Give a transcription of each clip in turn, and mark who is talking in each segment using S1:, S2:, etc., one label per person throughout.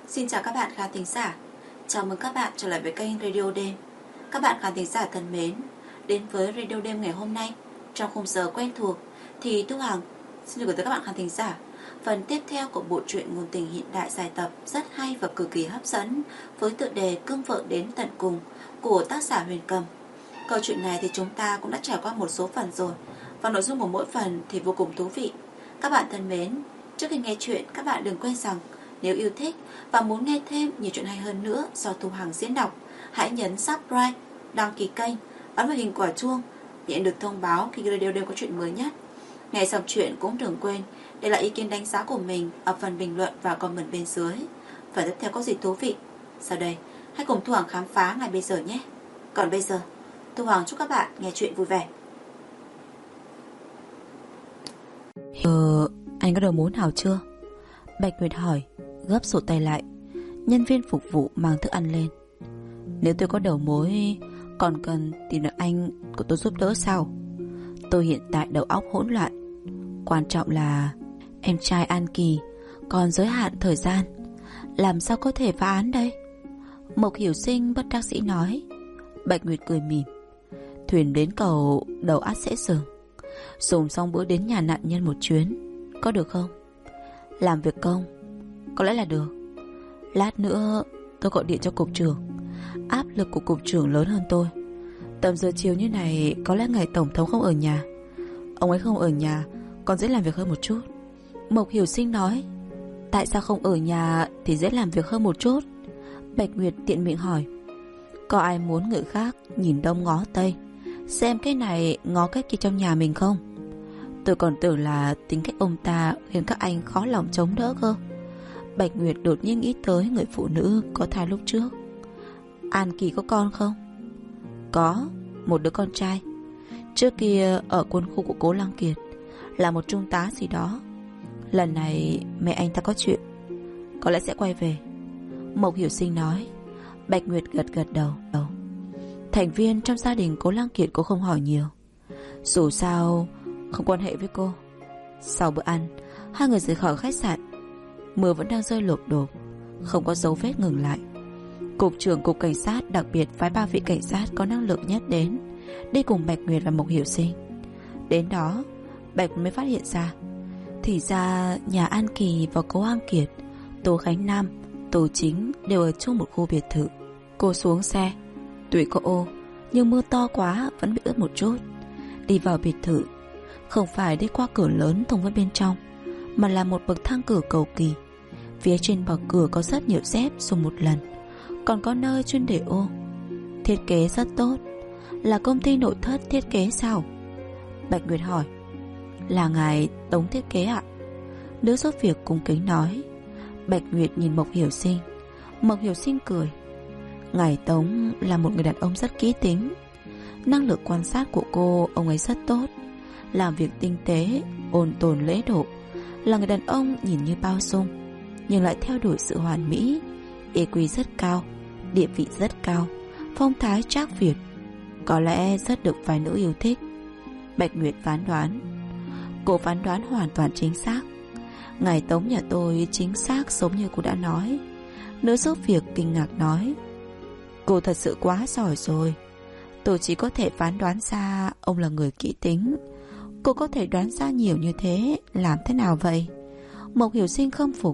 S1: Xin chào các bạn khán thính giả. Chào mừng các bạn trở lại với kênh Radio Đêm. Các bạn khán thính giả thân mến, đến với Radio Đêm ngày hôm nay, trong khung giờ quen thuộc thì Thu Hằng xin gửi tới các bạn khán thính giả phần tiếp theo của bộ truyện ngôn tình hiện đại dài tập rất hay và cực kỳ hấp dẫn với tựa đề Cưng Vợ Đến Tận Cùng của tác giả Huyền Cầm. Câu chuyện này thì chúng ta cũng đã trải qua một số phần rồi, và nội dung của mỗi phần thì vô cùng thú vị. Các bạn thân mến, trước khi nghe chuyện, các bạn đừng quên rằng nếu yêu thích và muốn nghe thêm nhiều chuyện hay hơn nữa do Thu Hằng diễn đọc, hãy nhấn subscribe, đăng ký kênh, ấn vào hình quả chuông để nhận được thông báo khi Radio Đêm có chuyện mới nhất. Nghe xong chuyện cũng đừng quên để lại ý kiến đánh giá của mình ở phần bình luận và comment bên dưới. Và tiếp theo có gì thú vị, sau đây hãy cùng Thu Hằng khám phá ngay bây giờ nhé. Còn bây giờ, Thu Hằng chúc các bạn nghe chuyện vui vẻ.
S2: Anh có đầu mối nào chưa? Bạch Nguyệt hỏi, gấp sổ tay lại. Nhân viên phục vụ mang thức ăn lên. Nếu tôi có đầu mối, còn cần tìm được anh của tôi giúp đỡ sao? Tôi hiện tại đầu óc hỗn loạn. Quan trọng là em trai An Kỳ còn giới hạn thời gian, làm sao có thể phá án đây? Mộc Hiểu Sinh bất đắc dĩ nói. Bạch Nguyệt cười mỉm. Thuyền đến cầu đầu ắt sẽ dừng. Dùng xong bữa đến nhà nạn nhân một chuyến, có được không? Làm việc công có lẽ là được. Lát nữa tôi gọi điện cho cục trưởng. Áp lực của cục trưởng lớn hơn tôi. Tầm giờ chiều như này có lẽ ngày tổng thống không ở nhà. Ông ấy không ở nhà còn dễ làm việc hơn một chút. Mộc Hiểu Sinh nói. Tại sao không ở nhà thì dễ làm việc hơn một chút? Bạch Nguyệt tiện miệng hỏi. Có ai muốn người khác nhìn đông ngó tây, xem cái này ngó cái kia trong nhà mình không? Tôi còn tưởng là tính cách ông ta khiến các anh khó lòng chống đỡ cơ. Bạch Nguyệt đột nhiên nghĩ tới người phụ nữ có thai lúc trước. An Kỳ có con không? Có, một đứa con trai. Trước kia ở quân khu của Cố Lăng Kiệt, là một trung tá gì đó. Lần này mẹ anh ta có chuyện, có lẽ sẽ quay về. Mộc Hiểu Sinh nói. Bạch Nguyệt gật đầu. Thành viên trong gia đình Cố Lăng Kiệt cũng không hỏi nhiều, dù sao không quan hệ với cô. Sau bữa ăn, hai người rời khỏi khách sạn. Mưa vẫn đang rơi lộp đột, không có dấu vết ngừng lại. Cục trưởng cục cảnh sát đặc biệt phái 3 vị cảnh sát có năng lực nhất đến, đi cùng Bạch Nguyệt và Mộc Hiểu Sinh. Đến đó Bạch mới phát hiện ra, thì ra nhà An Kỳ và Cố An Kiệt, Tô Khánh Nam, Tô Chính đều ở chung một khu biệt thự. Cô xuống xe, tuy có ô nhưng mưa to quá vẫn bị ướt một chút. Đi vào biệt thự, không phải đi qua cửa lớn thông với bên trong, mà là một bậc thang cửa cầu kỳ. Phía trên bậc cửa có rất nhiều dép dùng một lần, còn có nơi chuyên để ô. Thiết kế rất tốt. Là công ty nội thất thiết kế sao? Bạch Nguyệt hỏi. Là ngài Tống thiết kế ạ? Nữ giúp việc cung kính nói. Bạch Nguyệt nhìn Mộc Hiểu Sinh. Mộc Hiểu Sinh cười. Ngài Tống là một người đàn ông rất kỹ tính. Năng lực quan sát của cô, ông ấy rất tốt. Làm việc tinh tế, ôn tồn lễ độ. Là người đàn ông nhìn như bao dung, nhưng lại theo đuổi sự hoàn mỹ. EQ rất cao, địa vị rất cao, phong thái trác Việt, có lẽ rất được vài nữ yêu thích. Bạch Nguyệt phán đoán. Cô phán đoán hoàn toàn chính xác. Ngài Tống nhà tôi chính xác giống như cô đã nói. Nữ giúp việc kinh ngạc nói. Cô thật sự quá giỏi rồi. Tôi chỉ có thể phán đoán ra ông là người kỹ tính. Cô có thể đoán ra nhiều như thế, làm thế nào vậy? Mộc Hiểu Sinh khâm phục.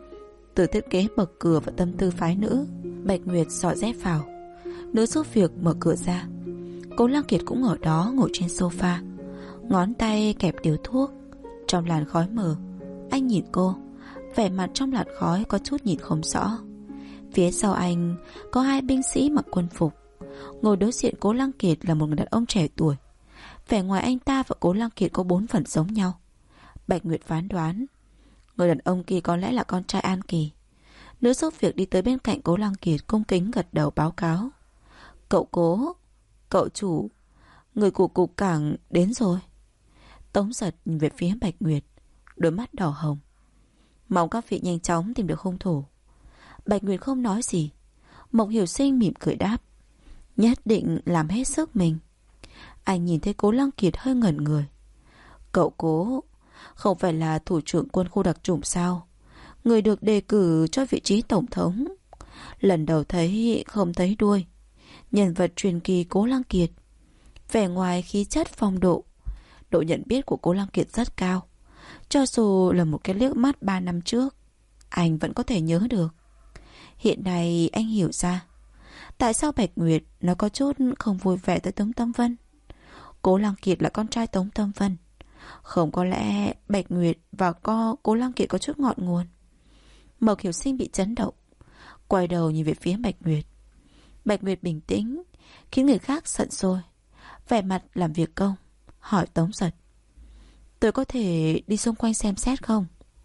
S2: Từ thiết kế bậc cửa và tâm tư phái nữ. Bạch Nguyệt xỏ dép vào. Nữ giúp việc mở cửa ra. Cố Lăng Kiệt cũng ở đó, ngồi trên sofa, ngón tay kẹp điếu thuốc. Trong làn khói mờ, anh nhìn cô. Vẻ mặt trong làn khói có chút nhìn không rõ. Phía sau anh có 2 binh sĩ mặc quân phục. Ngồi đối diện Cố Lăng Kiệt là một người đàn ông trẻ tuổi. Vẻ ngoài anh ta và Cố Lăng Kiệt có 4 phần giống nhau. Bạch Nguyệt phán đoán người đàn ông kia có lẽ là con trai An Kỳ. Nữ giúp việc đi tới bên cạnh Cố Lăng Kiệt, cung kính gật đầu báo cáo. Cậu Cố, cậu chủ, người của cục cảng đến rồi. Tống Giật nhìn về phía Bạch Nguyệt, đôi mắt đỏ hồng. Mong các vị nhanh chóng tìm được hung thủ. Bạch Nguyệt không nói gì. Mộc Hiểu Sinh mỉm cười đáp. Nhất định làm hết sức mình. Anh nhìn thấy Cố Lăng Kiệt hơi ngẩn người. Cậu Cố, không phải là thủ trưởng quân khu đặc chủng sao? người được đề cử cho vị trí tổng thống. Lần đầu thấy không thấy đuôi. Nhân vật truyền kỳ Cố Lăng Kiệt. Vẻ ngoài khí chất phong độ. Độ nhận biết của Cố Lăng Kiệt rất cao. Cho dù là một cái liếc mắt 3 năm trước, anh vẫn có thể nhớ được. Hiện nay anh hiểu ra tại sao Bạch Nguyệt nó có chút không vui vẻ tới Tống Tâm Vân. Cố Lăng Kiệt là con trai Tống Tâm Vân. Không có lẽ Bạch Nguyệt và Cố Lăng Kiệt có chút ngọn nguồn. Mộc Hiểu Sinh bị chấn động, quay đầu nhìn về phía Bạch Nguyệt. Bạch Nguyệt bình tĩnh, khiến người khác giận sôi, vẻ mặt làm việc công, hỏi Tống Giật: tôi có thể đi xung quanh xem xét không?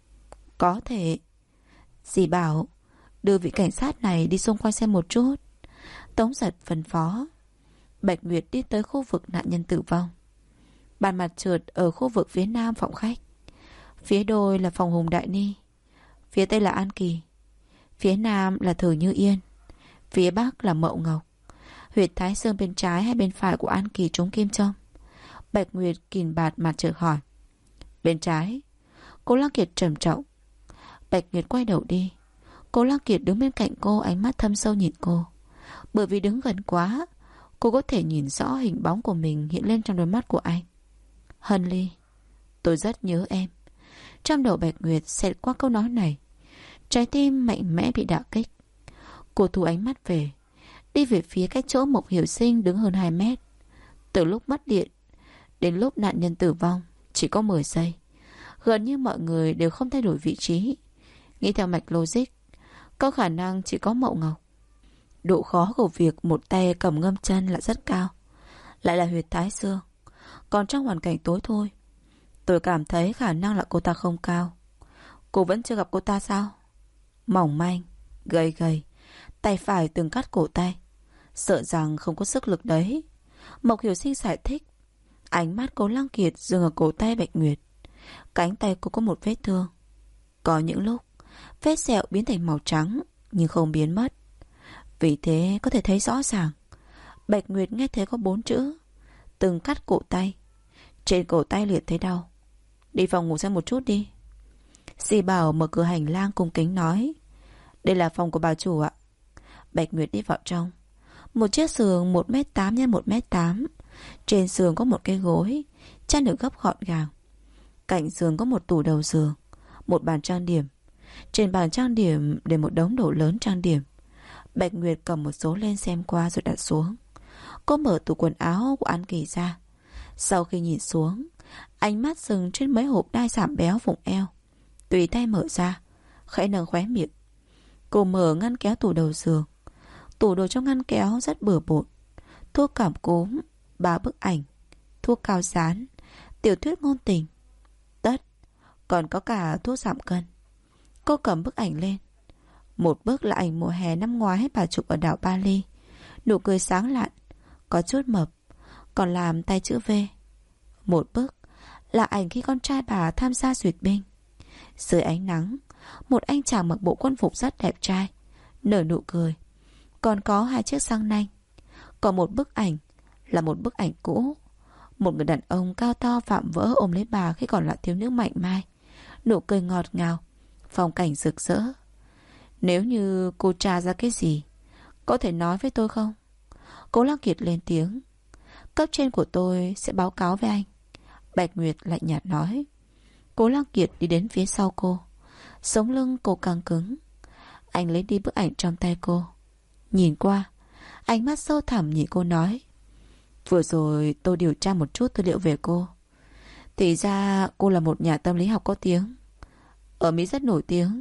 S2: Có thể. Dì bảo đưa vị cảnh sát này đi xung quanh xem một chút. Tống Giật phân phó. Bạch Nguyệt đi tới khu vực nạn nhân tử vong. Bàn mặt trượt ở khu vực phía nam phòng khách. Phía đôi là phòng Hùng Đại Ni, phía tây là An Kỳ, phía nam là Thử Như Yên, phía bắc là Mậu Ngọc. Huyệt thái dương bên trái hay bên phải của An Kỳ trúng kim châm. Bạch Nguyệt kìm bạt mặt trượt hỏi. Bên trái. Cố Lăng Kiệt trầm trọng. Bạch Nguyệt quay đầu đi. Cố Lăng Kiệt đứng bên cạnh cô, ánh mắt thâm sâu nhìn cô. Bởi vì đứng gần quá, cô có thể nhìn rõ hình bóng của mình hiện lên trong đôi mắt của anh. Hân Ly, tôi rất nhớ em. Trong đầu Bạch Nguyệt xẹt qua câu nói này. Trái tim mạnh mẽ bị đả kích. Cô thu ánh mắt về, đi về phía cách chỗ Mộc Hiểu Sinh đứng hơn 2 mét. Từ lúc mất điện đến lúc nạn nhân tử vong chỉ có 10 giây. Gần như mọi người đều không thay đổi vị trí. Nghĩ theo mạch logic, có khả năng chỉ có Mậu Ngọc. Độ khó của việc một tay cầm ngâm chân là rất cao, lại là huyệt thái dương. Còn trong hoàn cảnh tối thôi, tôi cảm thấy khả năng là cô ta không cao. Cô vẫn chưa gặp cô ta sao? Mỏng manh, gầy gầy, tay phải từng cắt cổ tay, sợ rằng không có sức lực đấy. Mộc Hiểu Sinh giải thích. Ánh mắt Cố Lăng Kiệt dừng ở cổ tay Bạch Nguyệt. Cánh tay cô có một vết thương. Có những lúc vết sẹo biến thành màu trắng nhưng không biến mất. Vì thế có thể thấy rõ ràng Bạch Nguyệt nghe thấy có 4 chữ: từng cắt cổ tay. Trên cổ tay liệt thấy đau. Đi phòng ngủ xem một chút đi. Dì Bảo mở cửa hành lang cung kính nói. Đây là phòng của bà chủ ạ. Bạch Nguyệt đi vào trong. Một chiếc giường 1m8 x 1m8. Trên giường có một cái gối, chăn được gấp gọn gàng. Cạnh giường có một tủ đầu giường, một bàn trang điểm. Trên bàn trang điểm để một đống đồ lớn trang điểm. Bạch Nguyệt cầm một số lên xem qua rồi đặt xuống. Cô mở tủ quần áo của An Kỳ ra. Sau khi nhìn xuống, ánh mắt dừng trên mấy hộp đai giảm béo vùng eo. Tùy tay mở ra, khẽ nâng khóe miệng. Cô mở ngăn kéo tủ đầu giường. Tủ đồ trong ngăn kéo rất bừa bộn. Thuốc cảm cúm, 3 bức ảnh, thuốc cao dán, tiểu thuyết ngôn tình, tất, còn có cả thuốc giảm cân. Cô cầm bức ảnh lên. Một bức là ảnh mùa hè năm ngoái bà chụp ở đảo Bali. Nụ cười sáng lạn, có chút mập, còn làm tay chữ V. Một bức là ảnh khi con trai bà tham gia duyệt binh. Dưới ánh nắng, một anh chàng mặc bộ quân phục rất đẹp trai, nở nụ cười. Còn có 2 chiếc răng nanh. Còn một bức ảnh là một bức ảnh cũ. Một người đàn ông cao to vạm vỡ ôm lấy bà khi còn là thiếu nữ mảnh mai. Nụ cười ngọt ngào, phong cảnh rực rỡ. Nếu như cô tra ra cái gì, có thể nói với tôi không? Cố Lăng Kiệt lên tiếng. Cấp trên của tôi sẽ báo cáo với anh. Bạch Nguyệt lạnh nhạt nói. Cố Lăng Kiệt đi đến phía sau cô. Sống lưng cô căng cứng. Anh lấy đi bức ảnh trong tay cô. Nhìn qua, ánh mắt sâu thẳm nhìn cô nói. Vừa rồi tôi điều tra một chút tư liệu về cô. Thì ra cô là một nhà tâm lý học có tiếng, ở Mỹ rất nổi tiếng,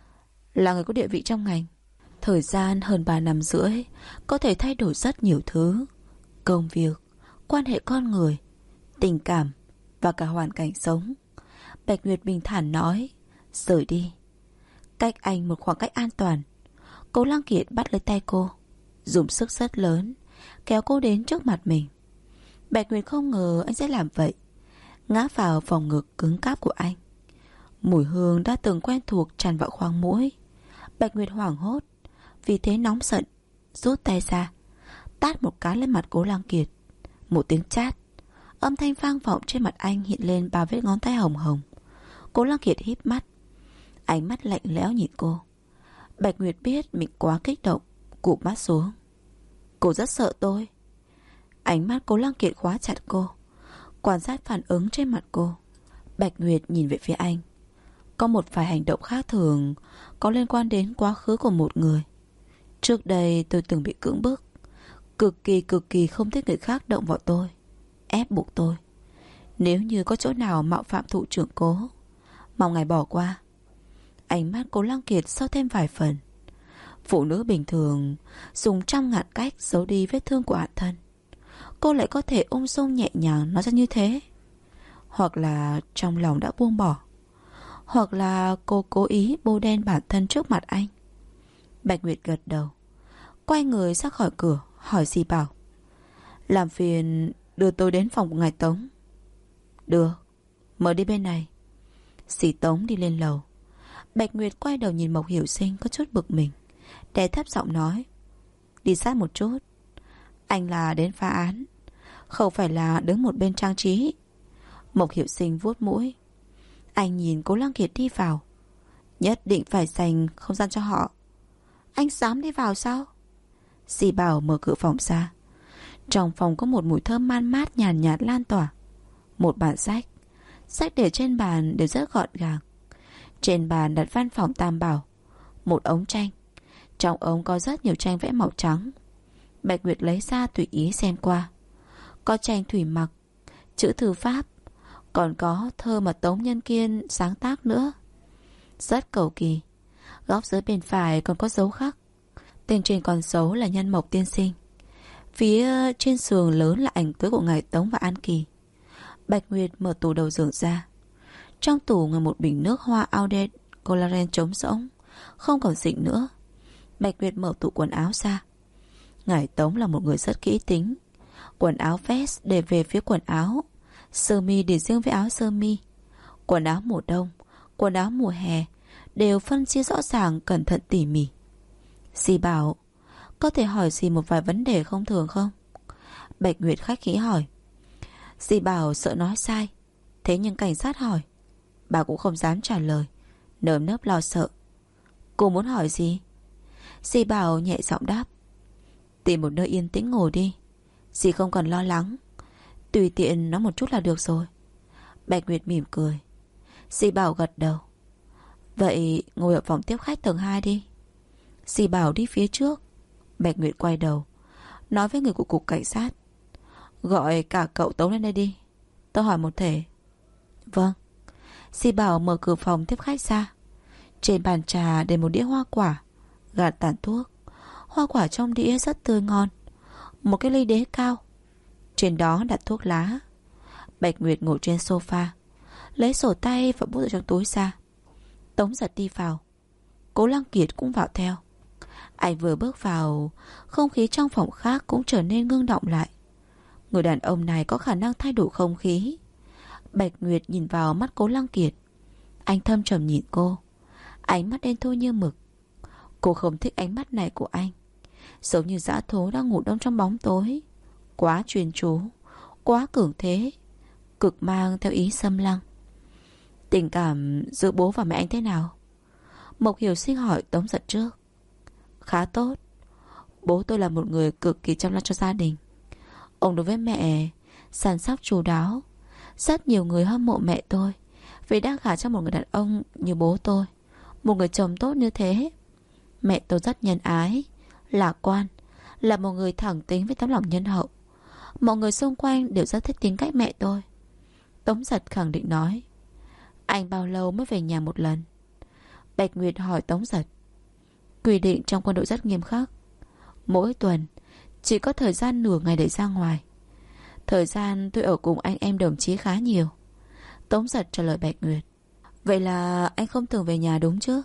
S2: là người có địa vị trong ngành. Thời gian hơn 3 năm rưỡi có thể thay đổi rất nhiều thứ. Công việc, quan hệ con người, tình cảm và cả hoàn cảnh sống. Bạch Nguyệt bình thản nói. Rời đi. Cách anh một khoảng cách an toàn. Cố Lăng Kiệt bắt lấy tay cô, dùng sức rất lớn, kéo cô đến trước mặt mình. Bạch Nguyệt không ngờ anh sẽ làm vậy. Ngã vào vòng ngực cứng cáp của anh. Mùi hương đã từng quen thuộc tràn vào khoang mũi. Bạch Nguyệt hoảng hốt, vì thế nóng giận, rút tay ra, tát một cái lên mặt Cố Lăng Kiệt. Một tiếng chát, âm thanh vang vọng trên mặt anh, hiện lên 3 vết ngón tay hồng hồng. Cố Lăng Kiệt híp mắt. Ánh mắt lạnh lẽo nhìn cô. Bạch Nguyệt biết mình quá kích động, cụp mắt xuống. Cô rất sợ tôi. Ánh mắt Cố Lăng Kiệt khóa chặt cô, quan sát phản ứng trên mặt cô. Bạch Nguyệt nhìn về phía anh. Có một vài hành động khác thường có liên quan đến quá khứ của một người. Trước đây tôi từng bị cưỡng bức, cực kỳ không thích người khác động vào tôi, ép buộc tôi. Nếu như có chỗ nào mạo phạm thủ trưởng Cố, mong ngài bỏ qua. Ánh mắt Cố Lăng Kiệt sâu thêm vài phần. Phụ nữ bình thường dùng trăm ngàn cách giấu đi vết thương của bản thân, cô lại có thể ung dung nhẹ nhàng nói ra như thế. Hoặc là trong lòng đã buông bỏ, hoặc là cô cố ý bôi đen bản thân trước mặt anh. Bạch Nguyệt gật đầu, quay người ra khỏi cửa, hỏi dì Bảo: làm phiền đưa tôi đến phòng của ngài Tống. Được, mời đi bên này. Dì Tống đi lên lầu. Bạch Nguyệt quay đầu nhìn Mộc Hiểu Sinh có chút bực mình, đè thấp giọng nói: đi sát một chút. Anh là đến phá án, không phải là đứng một bên trang trí. Mộc Hiểu Sinh vuốt mũi. Anh nhìn Cố Lăng Kiệt đi vào. Nhất định phải dành không gian cho họ. Anh dám đi vào sao? Dì Bảo mở cửa phòng ra. Trong phòng có một mùi thơm man mát nhàn nhạt lan tỏa. Một bản sách. Sách để trên bàn đều rất gọn gàng. Trên bàn đặt văn phòng tam bảo. Một ống tranh. Trong ống có rất nhiều tranh vẽ màu trắng. Bạch Nguyệt lấy ra tùy ý xem qua. Có tranh thủy mặc, chữ thư pháp, còn có thơ mà Tống Nhân Kiên sáng tác nữa. Rất cầu kỳ. Góc dưới bên phải còn có dấu khắc. Tên trên con dấu là Nhân Mộc tiên sinh. Phía trên sườn lớn là ảnh cưới của ngài Tống và An Kỳ. Bạch Nguyệt mở tủ đầu giường ra. Trong tủ là một bình nước hoa Eau-de Cologne trống rỗng, không còn xịn nữa. Bạch Nguyệt mở tủ quần áo ra. Ngài Tống là một người rất kỹ tính. Quần áo vest để về phía quần áo, sơ mi để riêng với áo sơ mi. Quần áo mùa đông, quần áo mùa hè đều phân chia rõ ràng, cẩn thận tỉ mỉ. Dì Bảo: có thể hỏi dì một vài vấn đề không thường không? Bạch Nguyệt khách khí hỏi. Dì Bảo sợ nói sai, thế nhưng cảnh sát hỏi, bà cũng không dám trả lời, nơm nớp lo sợ. Cô muốn hỏi gì? Dì Bảo nhẹ giọng đáp: tìm một nơi yên tĩnh ngồi đi, dì không cần lo lắng, tùy tiện nói một chút là được rồi. Bạch Nguyệt mỉm cười. Dì Bảo gật đầu. Vậy ngồi ở phòng tiếp khách tầng 2 đi. Dì Bảo đi phía trước. Bạch Nguyệt quay đầu, nói với người của cục cảnh sát: gọi cả cậu Tống lên đây đi, tôi hỏi một thể. Vâng. Dì Bảo mở cửa phòng tiếp khách ra. Trên bàn trà để một đĩa hoa quả, gạt tàn thuốc. Hoa quả trong đĩa rất tươi ngon. Một cái ly đế cao, trên đó đặt thuốc lá. Bạch Nguyệt ngồi trên sofa, lấy sổ tay và bút ở trong túi ra. Tống Giật đi vào. Cố Lăng Kiệt cũng vào theo. Anh vừa bước vào, không khí trong phòng khác cũng trở nên ngưng động lại. Người đàn ông này có khả năng thay đổi không khí. Bạch Nguyệt nhìn vào mắt Cố Lăng Kiệt. Anh thâm trầm nhìn cô, ánh mắt đen thui như mực. Cô không thích ánh mắt này của anh, giống như dã thú đang ngủ đông trong bóng tối. Quá chuyên chú, quá cường thế, cực mang theo ý xâm lăng. Tình cảm giữa bố và mẹ anh thế nào? Mộc Hiểu Sinh hỏi Tống Giật trước. Khá tốt. Bố tôi là một người cực kỳ chăm lo cho gia đình. Ông đối với mẹ săn sóc chu đáo. Rất nhiều người hâm mộ mẹ tôi vì đang gả cho một người đàn ông như bố tôi, một người chồng tốt như thế. Mẹ tôi rất nhân ái, lạc quan, là một người thẳng tính với tấm lòng nhân hậu. Mọi người xung quanh đều rất thích tính cách mẹ tôi. Tống Giật khẳng định nói. Anh bao lâu mới về nhà một lần? Bạch Nguyệt hỏi Tống Giật. Quy định trong quân đội rất nghiêm khắc. Mỗi tuần chỉ có thời gian nửa ngày để ra ngoài. Thời gian tôi ở cùng anh em đồng chí khá nhiều. Tống Giật trả lời Bạch Nguyệt. Vậy là anh không thường về nhà đúng chứ?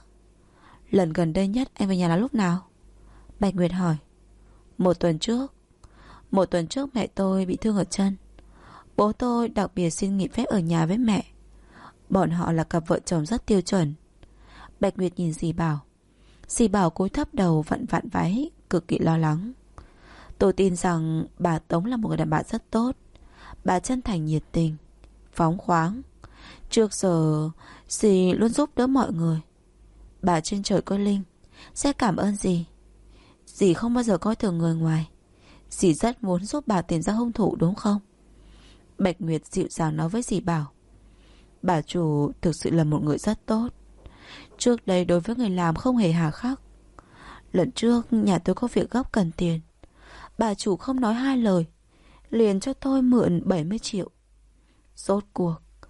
S2: Lần gần đây nhất anh về nhà là lúc nào? Bạch Nguyệt hỏi. Một tuần trước. Một tuần trước mẹ tôi bị thương ở chân. Bố tôi đặc biệt xin nghỉ phép ở nhà với mẹ. Bọn họ là cặp vợ chồng rất tiêu chuẩn. Bạch Nguyệt nhìn dì Bảo. Dì Bảo cúi thấp đầu vặn vặn váy, cực kỳ lo lắng. Tôi tin rằng bà Tống là một người đàn bà rất tốt. Bà chân thành nhiệt tình, phóng khoáng. Trước giờ dì luôn giúp đỡ mọi người. Bà trên trời có linh, sẽ cảm ơn dì. Dì không bao giờ coi thường người ngoài. Dì rất muốn giúp bà tìm ra hung thủ đúng không? Bạch Nguyệt dịu dàng nói với dì Bảo. Bà chủ thực sự là một người rất tốt. Trước đây đối với người làm không hề hà khắc. Lần trước nhà tôi có việc gấp cần tiền, bà chủ không nói hai lời liền cho tôi mượn 70 triệu. Rốt cuộc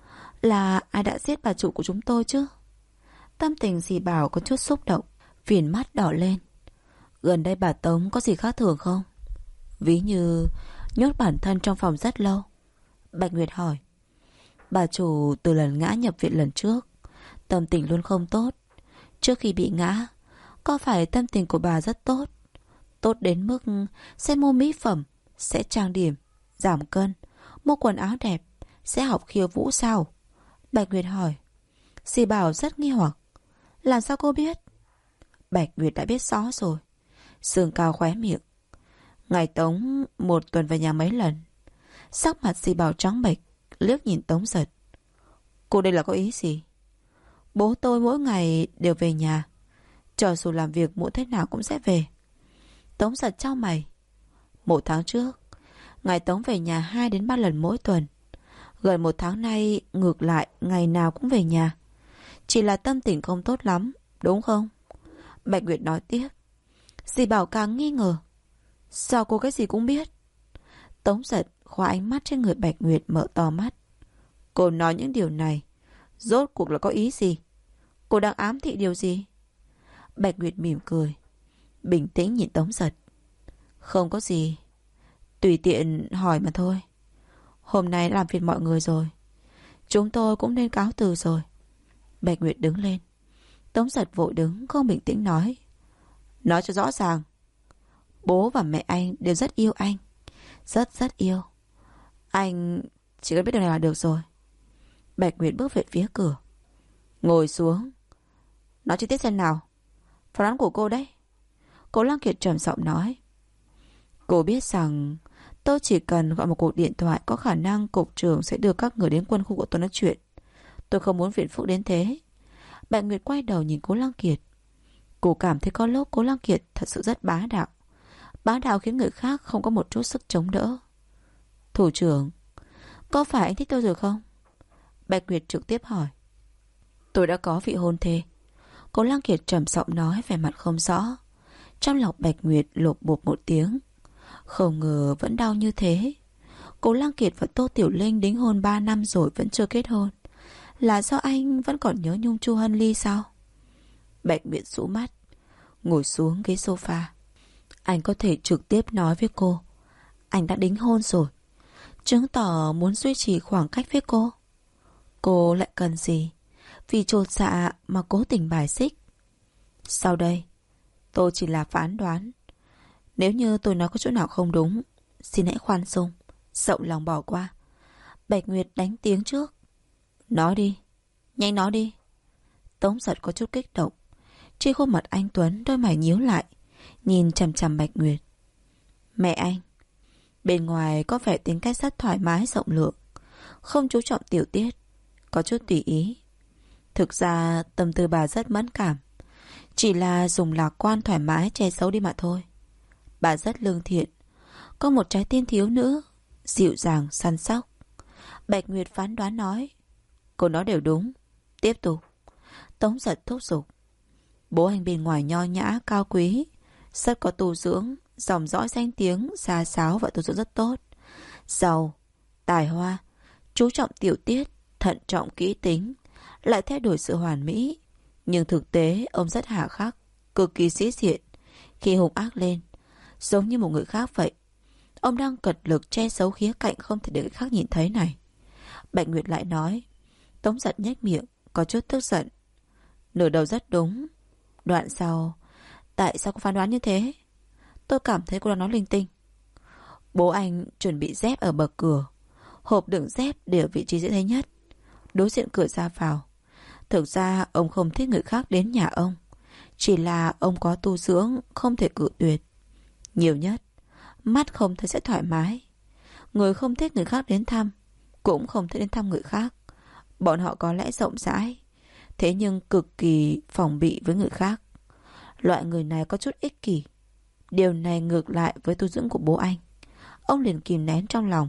S2: là ai đã giết bà chủ của chúng tôi chứ? Tâm tình dì Bảo có chút xúc động, viền mắt đỏ lên. Gần đây bà Tống có gì khác thường không? Ví như nhốt bản thân trong phòng rất lâu. Bạch Nguyệt hỏi. Bà chủ từ lần ngã nhập viện lần trước, tâm tình luôn không tốt. Trước khi bị ngã, có phải tâm tình của bà rất tốt? Tốt đến mức sẽ mua mỹ phẩm, sẽ trang điểm, giảm cân, mua quần áo đẹp, sẽ học khiêu vũ sao? Bạch Nguyệt hỏi. Dì Bảo rất nghi hoặc. Làm sao cô biết? Bạch Nguyệt đã biết rõ rồi. Sương cao khóe miệng. Ngày Tống một tuần về nhà mấy lần. Sắc mặt dì Bảo trắng bệch, liếc nhìn Tống Giật. Cô đây là có ý gì? Bố tôi mỗi ngày đều về nhà, cho dù làm việc muộn thế nào cũng sẽ về. Tống Giật chau mày. 1 tháng trước, ngày Tống về nhà 2 đến 3 lần mỗi tuần. Gần 1 tháng nay ngược lại ngày nào cũng về nhà. Chỉ là tâm tình không tốt lắm, đúng không? Bạch Nguyệt nói tiếp. Dì Bảo càng nghi ngờ. Sao cô cái gì cũng biết? Tống Giật khóa ánh mắt trên người Bạch Nguyệt, mở to mắt. Cô nói những điều này rốt cuộc là có ý gì? Cô đang ám thị điều gì? Bạch Nguyệt mỉm cười, bình tĩnh nhìn Tống Giật. Không có gì, tùy tiện hỏi mà thôi. Hôm nay làm phiền mọi người rồi, chúng tôi cũng nên cáo từ rồi. Bạch Nguyệt đứng lên. Tống Giật vội đứng, không bình tĩnh nói. Nói cho rõ ràng. Bố và mẹ anh đều rất yêu anh. Rất rất yêu. Anh chỉ cần biết điều này là được rồi. Bạch Nguyệt bước về phía cửa. Ngồi xuống. Nói chi tiết xem nào. Phán đoán của cô đấy. Cố Lăng Kiệt trầm giọng nói. Cô biết rằng tôi chỉ cần gọi một cuộc điện thoại, có khả năng cục trưởng sẽ đưa các người đến quân khu của tôi nói chuyện. Tôi không muốn phiền phức đến thế. Bạch Nguyệt quay đầu nhìn Cố Lăng Kiệt. Cô cảm thấy có lúc Cố Lăng Kiệt thật sự rất bá đạo. Bá đạo khiến người khác không có một chút sức chống đỡ. Thủ trưởng, có phải anh thích tôi rồi không? Bạch Nguyệt trực tiếp hỏi. Tôi đã có vị hôn thê. Cố Lăng Kiệt trầm giọng nói, vẻ mặt không rõ. Trong lòng Bạch Nguyệt lột bột một tiếng. Không ngờ vẫn đau như thế. Cố Lăng Kiệt và Tô Tiểu Linh đính hôn 3 năm rồi vẫn chưa kết hôn. Là do anh vẫn còn nhớ nhung Chu Hân Ly sao? Bạch Nguyệt rũ mắt, ngồi xuống ghế sofa. Anh có thể trực tiếp nói với cô anh đã đính hôn rồi, chứng tỏ muốn duy trì khoảng cách với cô. Cô lại cần gì vì chột dạ mà cố tình bài xích? Sau đây tôi chỉ là phán đoán. Nếu như tôi nói có chỗ nào không đúng, xin hãy khoan dung, rộng lòng bỏ qua. Bạch Nguyệt đánh tiếng trước. Nói đi, nhanh nói đi. Tống Giật có chút kích động. Trên khuôn mặt anh Tuấn, đôi mày nhíu lại, nhìn chằm chằm Bạch Nguyệt. Mẹ anh bên ngoài có vẻ tính cách rất thoải mái rộng lượng, không chú trọng tiểu tiết, có chút tùy ý. Thực ra tâm tư bà rất mẫn cảm, chỉ là dùng lạc quan thoải mái che giấu đi mà thôi. Bà rất lương thiện, có một trái tim thiếu nữ, dịu dàng săn sóc. Bạch Nguyệt phán đoán nói. Cô nói đều đúng, tiếp tục. Tống Giật thúc giục. Bố anh bên ngoài nho nhã cao quý, rất có tu dưỡng, dòng dõi danh tiếng, xa xáo và tu dưỡng rất tốt. Giàu, tài hoa, chú trọng tiểu tiết, thận trọng kỹ tính, lại theo đuổi sự hoàn mỹ. Nhưng thực tế ông rất hà khắc, cực kỳ sĩ diện. Khi hung ác lên, giống như một người khác vậy. Ông đang cật lực che giấu khía cạnh không thể để người khác nhìn thấy này. Bạch Nguyệt lại nói. Tống Giật nhếch miệng, có chút tức giận. Nửa đầu rất đúng, đoạn sau tại sao cô phán đoán như thế? Tôi cảm thấy cô đang nói linh tinh. Bố anh chuẩn bị dép ở bậc cửa, hộp đựng dép để ở vị trí dễ thấy nhất, đối diện cửa ra vào. Thực ra ông không thích người khác đến nhà ông, chỉ là ông có tu dưỡng, không thể cự tuyệt. Nhiều nhất mắt không thấy sẽ thoải mái. Người không thích người khác đến thăm cũng không thích đến thăm người khác. Bọn họ có lẽ rộng rãi, thế nhưng cực kỳ phòng bị với người khác. Loại người này có chút ích kỷ. Điều này ngược lại với tu dưỡng của bố anh. Ông liền kìm nén trong lòng.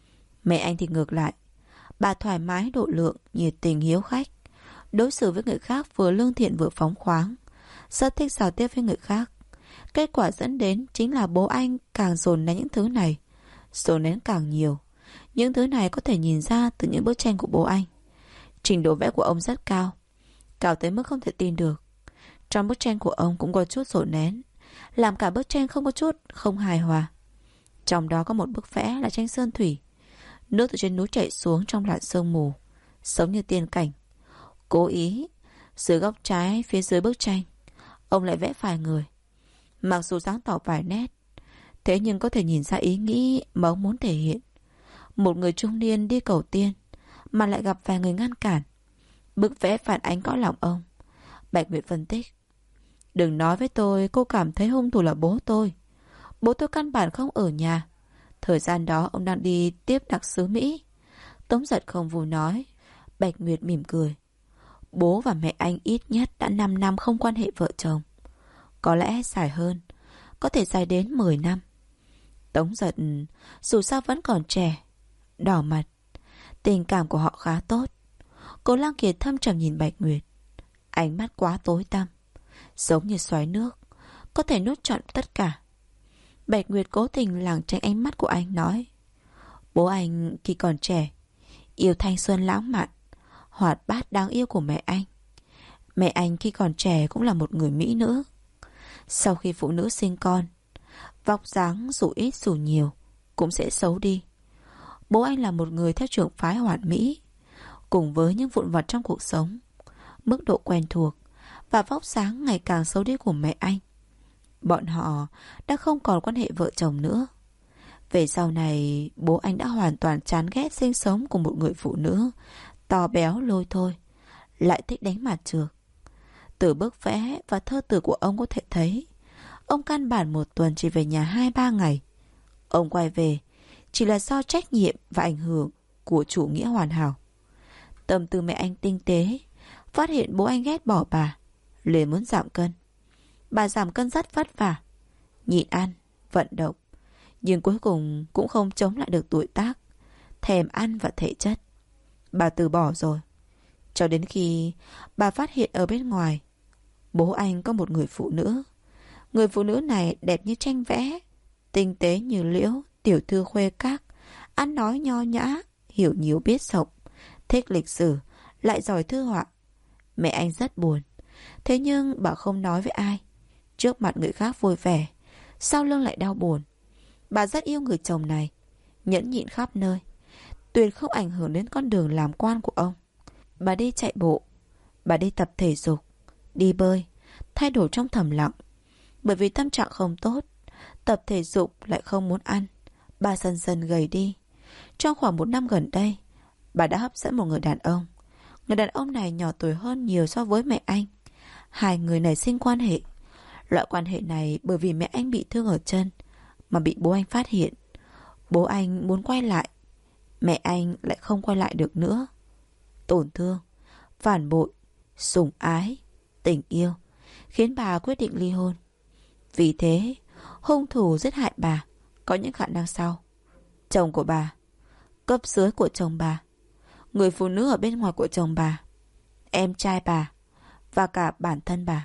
S2: Mẹ anh thì ngược lại. Bà thoải mái độ lượng, nhiệt tình hiếu khách. Đối xử với người khác vừa lương thiện vừa phóng khoáng. Rất thích giao tiếp với người khác. Kết quả dẫn đến chính là bố anh càng dồn nén những thứ này. Dồn nén càng nhiều. Những thứ này có thể nhìn ra từ những bức tranh của bố anh. Trình độ vẽ của ông rất cao. Cao tới mức không thể tin được. Trong bức tranh của ông cũng có chút dồn nén, làm cả bức tranh không có chút không hài hòa. Trong đó có một bức vẽ là tranh sơn thủy. Nước từ trên núi chảy xuống trong làn sương mù, giống như tiên cảnh. Cố ý, dưới góc trái phía dưới bức tranh, ông lại vẽ vài người. Mặc dù sáng tỏ vài nét, thế nhưng có thể nhìn ra ý nghĩ mà ông muốn thể hiện. Một người trung niên đi cầu tiên, mà lại gặp vài người ngăn cản. Bức vẽ phản ánh cõi lòng ông. Bạch Nguyệt phân tích. Đừng nói với tôi cô cảm thấy hung thủ là bố tôi. Bố tôi căn bản không ở nhà. Thời gian đó ông đang đi tiếp đặc sứ Mỹ. Tống Giật không vui nói. Bạch Nguyệt mỉm cười. Bố và mẹ anh ít nhất đã 5 năm không quan hệ vợ chồng. Có lẽ dài hơn, có thể dài đến 10 năm. Tống Giật dù sao vẫn còn trẻ, đỏ mặt. Tình cảm của họ khá tốt. Cố Lăng Kiệt thâm trầm nhìn Bạch Nguyệt. Ánh mắt quá tối tăm, giống như xoáy nước, có thể nuốt trọn tất cả. Bạch Nguyệt cố tình lảng tránh ánh mắt của anh, nói. Bố anh khi còn trẻ, yêu thanh xuân lãng mạn, hoạt bát đáng yêu của mẹ anh. Mẹ anh khi còn trẻ cũng là một người mỹ nữ. Sau khi phụ nữ sinh con, vóc dáng dù ít dù nhiều cũng sẽ xấu đi. Bố anh là một người theo trường phái hoàn mỹ. Cùng với những vụn vặt trong cuộc sống, mức độ quen thuộc và vóc dáng ngày càng xấu đi của mẹ anh, bọn họ đã không còn quan hệ vợ chồng nữa. Về sau này, bố anh đã hoàn toàn chán ghét sinh sống cùng một người phụ nữ to béo lôi thôi, lại thích đánh mặt trược. Từ bức vẽ và thơ từ của ông có thể thấy, ông căn bản một tuần chỉ về nhà 2-3 ngày. Ông quay về chỉ là do trách nhiệm và ảnh hưởng của chủ nghĩa hoàn hảo. Tâm tư mẹ anh tinh tế, phát hiện bố anh ghét bỏ bà, liền muốn giảm cân. Bà giảm cân rất vất vả, nhịn ăn, vận động, nhưng cuối cùng cũng không chống lại được tuổi tác, thèm ăn và thể chất. Bà từ bỏ rồi. Cho đến khi bà phát hiện ở bên ngoài, bố anh có một người phụ nữ. Người phụ nữ này đẹp như tranh vẽ, tinh tế như liễu, tiểu thư khuê các, ăn nói nho nhã, hiểu nhiều biết rộng, thích lịch sử, lại giỏi thư họa. Mẹ anh rất buồn. Thế nhưng bà không nói với ai. Trước mặt người khác vui vẻ, sau lưng lại đau buồn. Bà rất yêu người chồng này, nhẫn nhịn khắp nơi, tuyệt không ảnh hưởng đến con đường làm quan của ông. Bà đi chạy bộ, bà đi tập thể dục, đi bơi, thay đổi trong thầm lặng. Bởi vì tâm trạng không tốt, tập thể dục lại không muốn ăn, bà dần dần gầy đi. Trong khoảng 1 năm gần đây, bà đã hấp dẫn một người đàn ông. Người đàn ông này nhỏ tuổi hơn nhiều so với mẹ anh. Hai người này sinh quan hệ. Loại quan hệ này bởi vì mẹ anh bị thương ở chân mà bị bố anh phát hiện. Bố anh muốn quay lại, mẹ anh lại không quay lại được nữa. Tổn thương, phản bội, sủng ái, tình yêu khiến bà quyết định ly hôn. Vì thế, hung thủ giết hại bà có những khả năng sau: chồng của bà, cấp dưới của chồng bà, người phụ nữ ở bên ngoài của chồng bà, em trai bà và cả bản thân bà.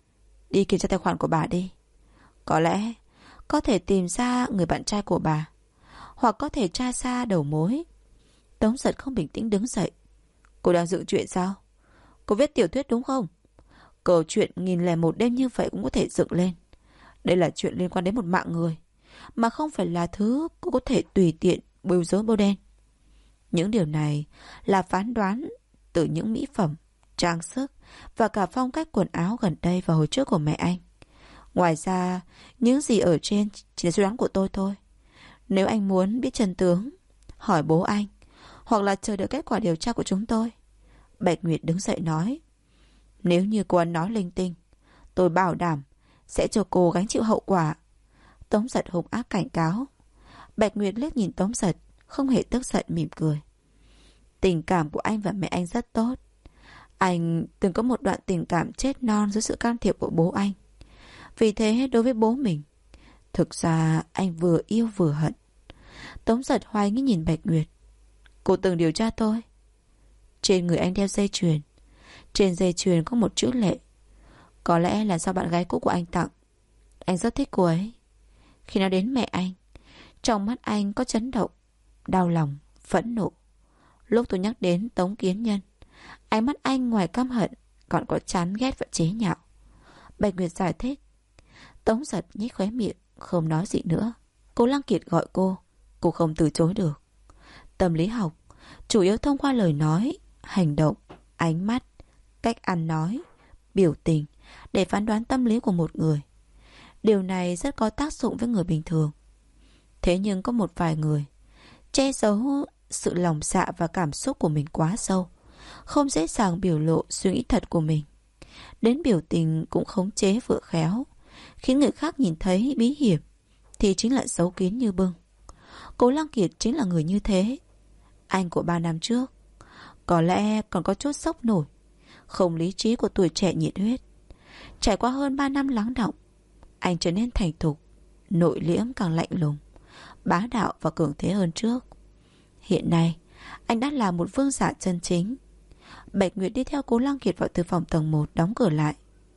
S2: Đi kiểm tra tài khoản của bà đi. Có lẽ có thể tìm ra người bạn trai của bà, hoặc có thể tra ra đầu mối. Tống Giật không bình tĩnh đứng dậy. Cô đang dựng chuyện sao? Cô viết tiểu thuyết đúng không? Câu chuyện 1001 đêm như vậy cũng có thể dựng lên. Đây là chuyện liên quan đến một mạng người, mà không phải là thứ cô có thể tùy tiện bêu dối bô đen. Những điều này là phán đoán từ những mỹ phẩm, trang sức và cả phong cách quần áo gần đây và hồi trước của mẹ anh. Ngoài ra, những gì ở trên chỉ là suy đoán của tôi thôi. Nếu anh muốn biết chân tướng, hỏi bố anh, hoặc là chờ đợi kết quả điều tra của chúng tôi. Bạch Nguyệt đứng dậy nói. Nếu như cô ăn nói linh tinh, tôi bảo đảm sẽ cho cô gánh chịu hậu quả. Tống Giật hung ác cảnh cáo. Bạch Nguyệt liếc nhìn Tống Giật, không hề tức giận, mỉm cười. Tình cảm của anh và mẹ anh rất tốt. Anh từng có một đoạn tình cảm chết non dưới sự can thiệp của bố anh. Vì thế đối với bố mình, thực ra anh vừa yêu vừa hận. Tống Giật hoài nghi nhìn Bạch Nguyệt. Cô từng điều tra tôi. Trên người anh đeo dây chuyền. Trên dây chuyền có một chữ Lệ. Có lẽ là do bạn gái cũ của anh tặng. Anh rất thích cô ấy. Khi nói đến mẹ anh, trong mắt anh có chấn động, đau lòng, phẫn nộ. Lúc tôi nhắc đến Tống Kiến Nhân, ánh mắt anh ngoài căm hận còn có chán ghét và chế nhạo. Bạch Nguyệt giải thích. Tống Giật nhếch khóe miệng, không nói gì nữa. Cố Lăng Kiệt gọi cô không từ chối được. Tâm lý học chủ yếu thông qua lời nói, hành động, ánh mắt, cách ăn nói, biểu tình để phán đoán tâm lý của một người. Điều này rất có tác dụng với người bình thường. Thế nhưng có một vài người che giấu sự lòng dạ và cảm xúc của mình quá sâu, không dễ dàng biểu lộ suy nghĩ thật của mình. Đến biểu tình cũng khống chế vừa khéo, khiến người khác nhìn thấy bí hiểm thì chính là giấu kín như bưng. Cố Lăng Kiệt chính là người như thế. Anh của 3 năm trước có lẽ còn có chút sốc nổi, không lý trí của tuổi trẻ nhiệt huyết. Trải qua hơn 3 năm lắng đọng, anh trở nên thành thục, nội liễm càng lạnh lùng, bá đạo và cường thế hơn trước. Hiện nay anh đã là một vương giả chân chính. Bạch Nguyệt đi theo Cố Lăng Kiệt vào từ phòng tầng 1, đóng cửa lại.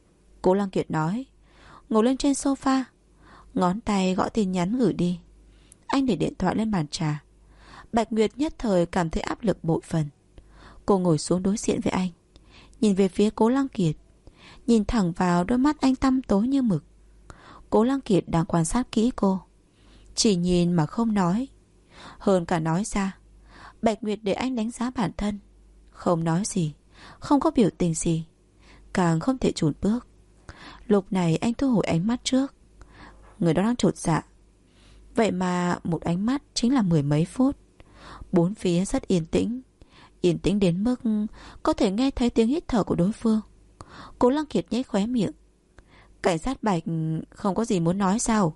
S2: Cố Lăng Kiệt nói, ngồi lên trên sofa, ngón tay gõ tin nhắn gửi đi. Anh để điện thoại lên bàn trà. Bạch Nguyệt nhất thời cảm thấy áp lực bội phần. Cô ngồi xuống đối diện với anh, nhìn về phía Cố Lăng Kiệt, nhìn thẳng vào đôi mắt anh tăm tối như mực. Cố Lăng Kiệt đang quan sát kỹ cô, chỉ nhìn mà không nói. Hơn cả nói ra, Bạch Nguyệt để anh đánh giá bản thân. Không nói gì, không có biểu tình gì, càng không thể chùn bước. Lúc này anh thu hồi ánh mắt trước. Người đó đang chột dạ. Vậy mà một ánh mắt chính là 10 mấy phút. Bốn phía rất yên tĩnh, yên tĩnh đến mức có thể nghe thấy tiếng hít thở của đối phương. Cố Lăng Kiệt nhếch khóe miệng. Cảnh sát Bạch không có gì muốn nói sao?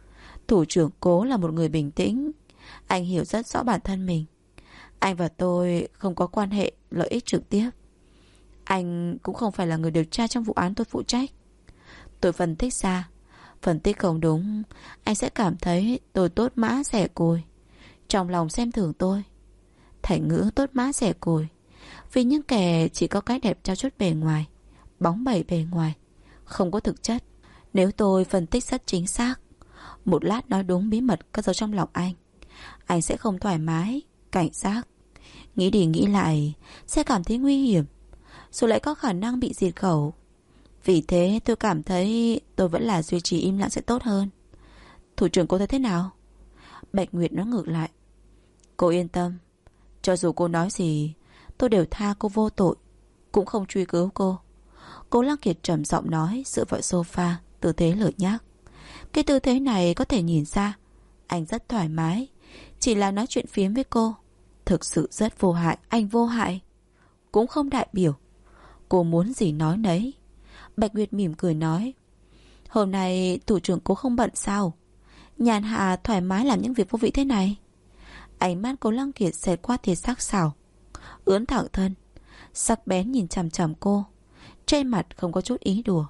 S2: Thủ trưởng Cố là một người bình tĩnh. Anh hiểu rất rõ bản thân mình. Anh và tôi không có quan hệ lợi ích trực tiếp. Anh cũng không phải là người điều tra trong vụ án tôi phụ trách. Tôi phân tích ra, phân tích không đúng, anh sẽ cảm thấy tôi tốt mã rẻ cùi, trong lòng xem thường tôi. Thành ngữ tốt mã rẻ cùi vì những kẻ chỉ có cái đẹp trao chuốt bề ngoài, bóng bẩy bề ngoài, không có thực chất. Nếu tôi phân tích rất chính xác, một lát nói đúng bí mật cất giấu trong lòng anh sẽ không thoải mái, cảnh giác. Nghĩ đi nghĩ lại sẽ cảm thấy nguy hiểm, rồi lại có khả năng bị diệt khẩu. Vì thế tôi cảm thấy tôi vẫn là duy trì im lặng sẽ tốt hơn. Thủ trưởng cô thấy thế nào? Bạch Nguyệt nói ngược lại. Cô yên tâm, cho dù cô nói gì tôi đều tha cô vô tội, cũng không truy cứu cô. Cố Lăng Kiệt trầm giọng nói, dựa vào sofa, tư thế lười nhác. Cái tư thế này có thể nhìn ra anh rất thoải mái, chỉ là nói chuyện phiếm với cô. Thực sự rất vô hại. Anh vô hại cũng không đại biểu cô muốn gì nói nấy. Bạch Nguyệt mỉm cười nói, hôm nay thủ trưởng Cố không bận sao? Nhàn hạ thoải mái làm những việc vô vị thế này. Ánh mắt Cố Lăng Kiệt xẹt qua thì sắc sảo, ưỡn thẳng thân, sắc bén nhìn chằm chằm cô, trên mặt không có chút ý đùa.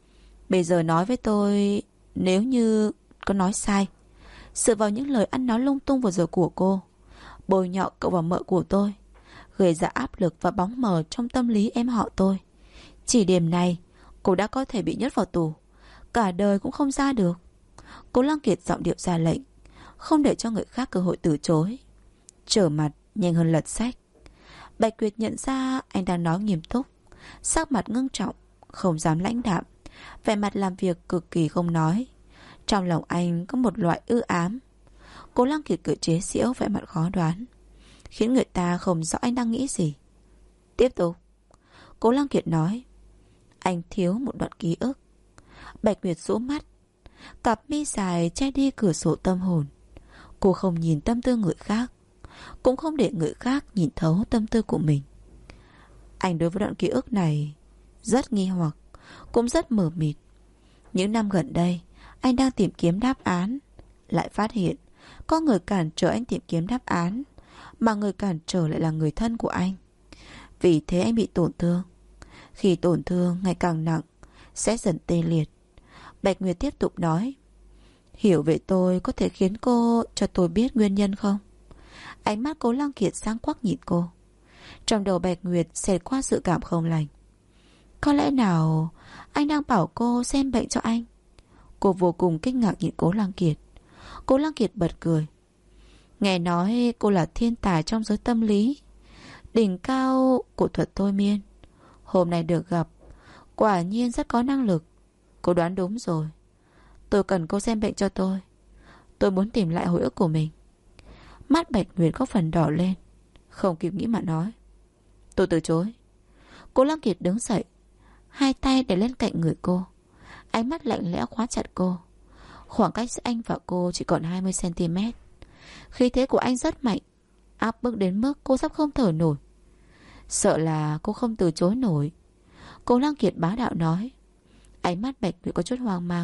S2: Bây giờ nói với tôi, nếu như có nói sai, dựa vào những lời ăn nói lung tung vừa rồi của cô, bôi nhọ cậu và mợ của tôi, gây ra áp lực và bóng mờ trong tâm lý em họ tôi. Chỉ điểm này cô đã có thể bị nhốt vào tù, cả đời cũng không ra được. Cố Lăng Kiệt giọng điệu ra lệnh, không để cho người khác cơ hội từ chối. Trở mặt nhanh hơn lật sách. Bạch Nguyệt nhận ra anh đang nói nghiêm túc, sắc mặt ngưng trọng, không dám lãnh đạm, vẻ mặt làm việc cực kỳ không nói. Trong lòng anh có một loại ưu ám. Cố Lăng Kiệt cười chế giễu, vẻ mặt khó đoán, khiến người ta không rõ anh đang nghĩ gì. Tiếp tục. Cố Lăng Kiệt nói, anh thiếu một đoạn ký ức. Bạch Nguyệt rũ mắt, cặp mi dài che đi cửa sổ tâm hồn. Cô không nhìn tâm tư người khác, cũng không để người khác nhìn thấu tâm tư của mình. Anh đối với đoạn ký ức này rất nghi hoặc, cũng rất mờ mịt. Những năm gần đây anh đang tìm kiếm đáp án, lại phát hiện có người cản trở anh tìm kiếm đáp án, mà người cản trở lại là người thân của anh. Vì thế anh bị tổn thương, Khi tổn thương ngày càng nặng, sẽ dần tê liệt. Bạch Nguyệt tiếp tục nói, hiểu về tôi có thể khiến cô cho tôi biết nguyên nhân không? Ánh mắt Cố Lăng Kiệt sáng quắc nhìn cô. Trong đầu Bạch Nguyệt xẹt qua sự cảm không lành. Có lẽ nào anh đang bảo cô xem bệnh cho anh? Cô vô cùng kinh ngạc nhìn Cố Lăng Kiệt. Cố Lăng Kiệt bật cười. Nghe nói cô là thiên tài trong giới tâm lý, đỉnh cao của thuật thôi miên. Hôm nay được gặp, quả nhiên rất có năng lực. Cô đoán đúng rồi. Tôi cần cô xem bệnh cho tôi. Tôi muốn tìm lại hồi ức của mình. Mắt Bạch Nguyệt có phần đỏ lên, không kịp nghĩ mà nói, tôi từ chối. Cố Lăng Kiệt đứng dậy, hai tay để lên cạnh người cô. Ánh mắt lạnh lẽo khóa chặt cô. Khoảng cách giữa anh và cô chỉ còn 20cm. Khí thế của anh rất mạnh, áp bức đến mức cô sắp không thở nổi. Sợ là cô không từ chối nổi. Cố Lăng Kiệt bá đạo nói. Ánh mắt Bạch Nguyệt có chút hoang mang.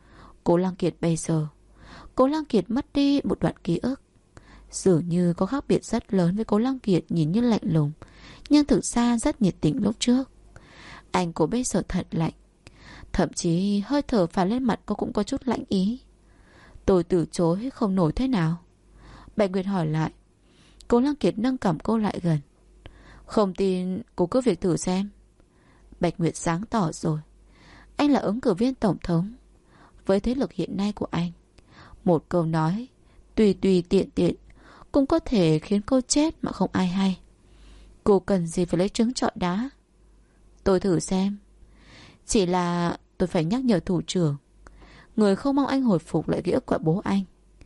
S2: Cố Lăng Kiệt bây giờ, Cố Lăng Kiệt mất đi một đoạn ký ức. Dường như có khác biệt rất lớn với Cố Lăng Kiệt nhìn như lạnh lùng, nhưng thực ra rất nhiệt tình lúc trước. Anh cô bây giờ thật lạnh. Thậm chí hơi thở phả lên mặt cô cũng có chút lạnh ý. Tôi từ chối không nổi thế nào? Bạch Nguyệt hỏi lại. Cố Lăng Kiệt nâng cằm cô lại gần. Không tin cô cứ việc thử xem. Bạch Nguyệt sáng tỏ rồi. Anh là ứng cử viên tổng thống. Với thế lực hiện nay của anh, một câu nói tùy tùy tiện tiện cũng có thể khiến cô chết mà không ai hay. Cô cần gì phải lấy trứng trọi đá? Tôi thử xem. Chỉ là tôi phải nhắc nhở thủ trưởng, người không mong anh hồi phục lại ký ức của bố anh.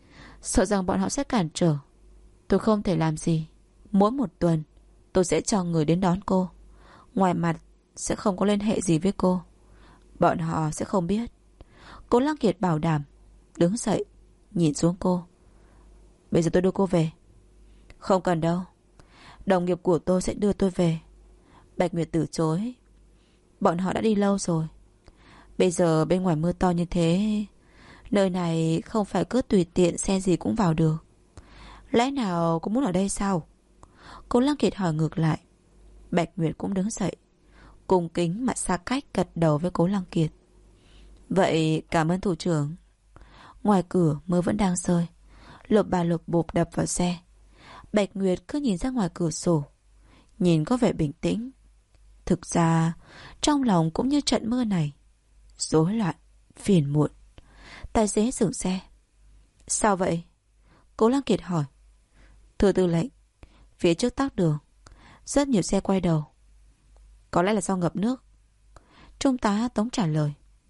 S2: Sợ rằng bọn họ sẽ cản trở. Tôi không thể làm gì. Mỗi một tuần tôi sẽ cho người đến đón cô. Ngoài mặt sẽ không có liên hệ gì với cô. Bọn họ sẽ không biết. Cố Lăng Kiệt bảo đảm. Đứng dậy, nhìn xuống cô. Bây giờ tôi đưa cô về. Không cần đâu. Đồng nghiệp của tôi sẽ đưa tôi về. Bạch Nguyệt từ chối. Bọn họ đã đi lâu rồi. Bây giờ bên ngoài mưa to như thế, nơi này không phải cứ tùy tiện xe gì cũng vào được. Lẽ nào cô muốn ở đây sao? Cố Lăng Kiệt hỏi ngược lại. Bạch Nguyệt cũng đứng dậy, cung kính mà xa cách gật đầu với Cố Lăng Kiệt. Vậy cảm ơn thủ trưởng. Ngoài cửa mưa vẫn đang rơi, lộp bà lộp bộp đập vào xe. Bạch Nguyệt cứ nhìn ra ngoài cửa sổ, nhìn có vẻ bình tĩnh. Thực ra trong lòng cũng như trận mưa này, rối loạn, phiền muộn. Tài xế dừng xe. Sao vậy? Cố Lăng Kiệt hỏi. Thưa tư lệnh, phía trước tắc đường, rất nhiều xe quay đầu. Có lẽ là do ngập nước. Trung tá Tống trả lời.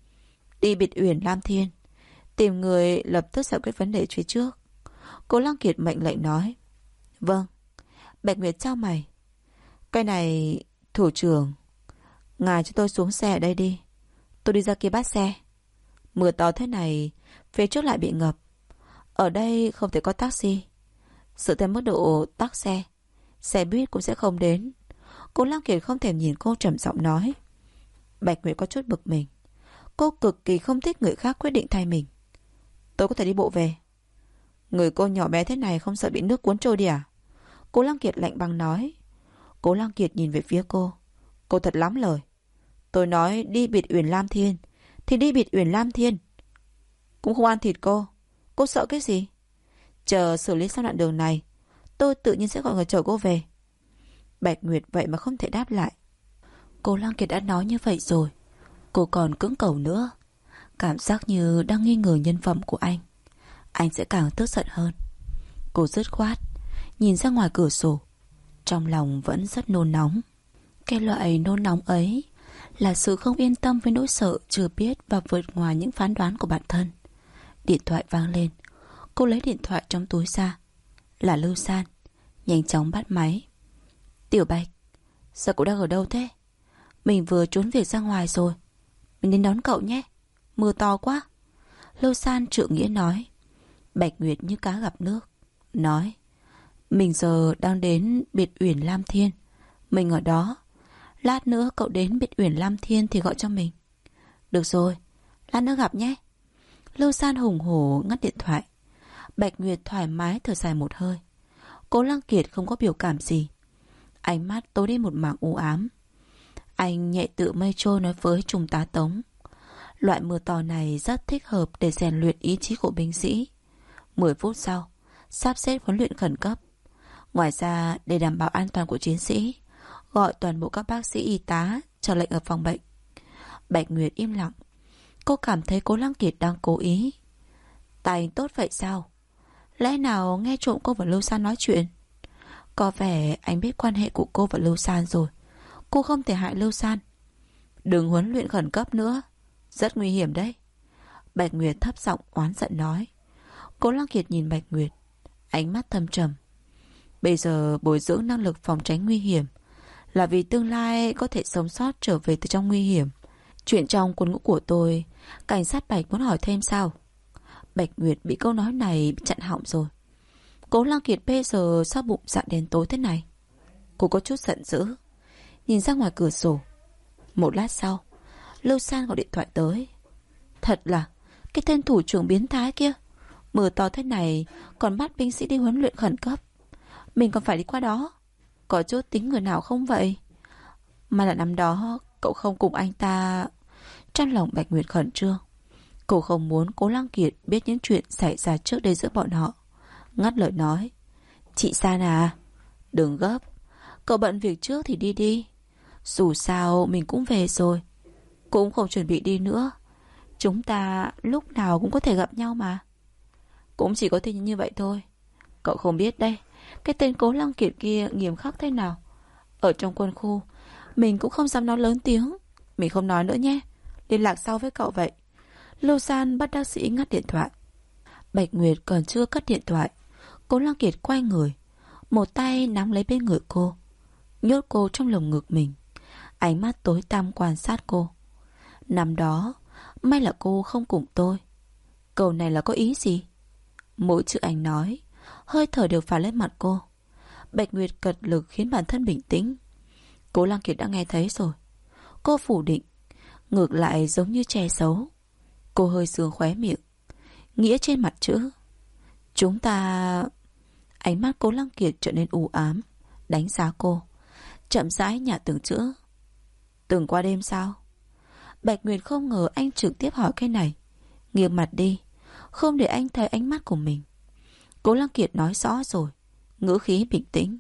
S2: Đi biệt uyển Lam Thiên, tìm người lập tức giải quyết vấn đề phía trước. Cố Lăng Kiệt mệnh lệnh nói. Vâng. Bạch Nguyệt chau mày. Cái này, thủ trưởng, ngài cho tôi xuống xe ở đây đi. Tôi đi ra kia bắt xe. Mưa to thế này, phía trước lại bị ngập. Ở đây không thể có taxi. Sự thêm mức độ tắc xe, xe buýt cũng sẽ không đến. Cố Lăng Kiệt không thèm nhìn cô, trầm giọng nói. Bạch Nguyệt có chút bực mình. Cô cực kỳ không thích người khác quyết định thay mình. Tôi có thể đi bộ về. Người cô nhỏ bé thế này không sợ bị nước cuốn trôi đi à? Cố Lăng Kiệt lạnh băng nói. Cố Lăng Kiệt nhìn về phía cô. Cô thật lắm lời. Tôi nói đi biệt uyển Lam Thiên thì đi biệt uyển Lam Thiên. Cũng không ăn thịt cô. Cô sợ cái gì? Chờ xử lý xong đoạn đường này, tôi tự nhiên sẽ gọi người chở cô về. Bạch Nguyệt vậy mà không thể đáp lại. Cố Lăng Kiệt đã nói như vậy rồi, cô còn cưỡng cầu nữa. Cảm giác như đang nghi ngờ nhân phẩm của anh sẽ càng tức giận hơn. Cô dứt khoát nhìn ra ngoài cửa sổ, trong lòng vẫn rất nôn nóng. Cái loại nôn nóng ấy là sự không yên tâm với nỗi sợ chưa biết và vượt ngoài những phán đoán của bản thân. Điện thoại vang lên. Cô lấy điện thoại trong túi ra. Là Lưu San. Nhanh chóng bắt máy. Tiểu Bạch, giờ cậu đang ở đâu thế? Mình vừa trốn việc ra ngoài rồi. Mình đến đón cậu nhé. Mưa to quá. Lưu San trượng nghĩa nói. Bạch Nguyệt như cá gặp nước, nói. Mình giờ đang đến biệt uyển Lam Thiên. Mình ở đó. Lát nữa cậu đến biệt uyển Lam Thiên thì gọi cho mình. Được rồi, lát nữa gặp nhé. Lưu San hùng hổ ngắt điện thoại. Bạch Nguyệt thoải mái thở dài một hơi. Cố Lăng Kiệt không có biểu cảm gì. Ánh mắt tối đi một mảng u ám. Anh nhẹ tự mây trôi nói với Trung tá Tống. Loại mưa to này rất thích hợp để rèn luyện ý chí của binh sĩ. 10 phút sau, sắp xếp huấn luyện khẩn cấp. Ngoài ra, để đảm bảo an toàn của chiến sĩ, gọi toàn bộ các bác sĩ y tá chờ lệnh ở phòng bệnh. Bạch Nguyệt im lặng. Cô cảm thấy Cố Lăng Kiệt đang cố ý. Tài anh tốt vậy sao? Lẽ nào nghe trộm cô và Lưu San nói chuyện? Có vẻ anh biết quan hệ của cô và Lưu San rồi. Cô không thể hại Lưu San. Đừng huấn luyện khẩn cấp nữa, rất nguy hiểm đấy. Bạch Nguyệt thấp giọng oán giận nói. Cố Lăng Kiệt nhìn Bạch Nguyệt, ánh mắt thâm trầm. Bây giờ bồi dưỡng năng lực phòng tránh nguy hiểm là vì tương lai có thể sống sót trở về từ trong nguy hiểm. Chuyện trong quân ngũ của tôi, cảnh sát Bạch muốn hỏi thêm sao? Bạch Nguyệt bị câu nói này bị chặn họng rồi. Cố Lăng Kiệt bây giờ sao bụng dạ đen tối thế này? Cô có chút giận dữ, nhìn ra ngoài cửa sổ. Một lát sau, Lưu San gọi điện thoại tới. Thật là cái tên thủ trưởng biến thái kia, mưa to thế này còn bắt binh sĩ đi huấn luyện khẩn cấp. Mình còn phải đi qua đó. Có chút tính người nào không vậy? Mà là năm đó cậu không cùng anh ta. Trong lòng Bạch Nguyệt khẩn trương. Cô không muốn Cố Lăng Kiệt biết những chuyện xảy ra trước đây giữa bọn họ. Ngắt lời nói. Chị San à, đừng gấp. Cậu bận việc trước thì đi đi. Dù sao mình cũng về rồi, cũng không chuẩn bị đi nữa. Chúng ta lúc nào cũng có thể gặp nhau mà. Cũng chỉ có thể như vậy thôi. Cậu không biết đây, cái tên Cố Lăng Kiệt kia nghiêm khắc thế nào. Ở trong quân khu, mình cũng không dám nói lớn tiếng. Mình không nói nữa nhé, liên lạc sau với cậu vậy. Lưu San bất đắc dĩ ngắt điện thoại. Bạch Nguyệt còn chưa cất điện thoại, Cố Lăng Kiệt quay người, một tay nắm lấy bên người cô, nhốt cô trong lồng ngực mình. Ánh mắt tối tăm quan sát cô. Năm đó, may là cô không cùng tôi. Câu này là có ý gì? Mỗi chữ anh nói, hơi thở đều phả lên mặt cô. Bạch Nguyệt cật lực khiến bản thân bình tĩnh. Cố Lăng Kiệt đã nghe thấy rồi. Cô phủ định, ngược lại giống như che giấu. Cô hơi sướng khóe miệng, nghĩa trên mặt chữ. Chúng ta... Ánh mắt Cố Lăng Kiệt trở nên u ám, đánh giá cô, chậm rãi nhả từng chữ. Từng qua đêm sao? Bạch Nguyệt không ngờ anh trực tiếp hỏi cái này. Nghiêng mặt đi, không để anh thấy ánh mắt của mình. Cố Lăng Kiệt nói rõ rồi, ngữ khí bình tĩnh.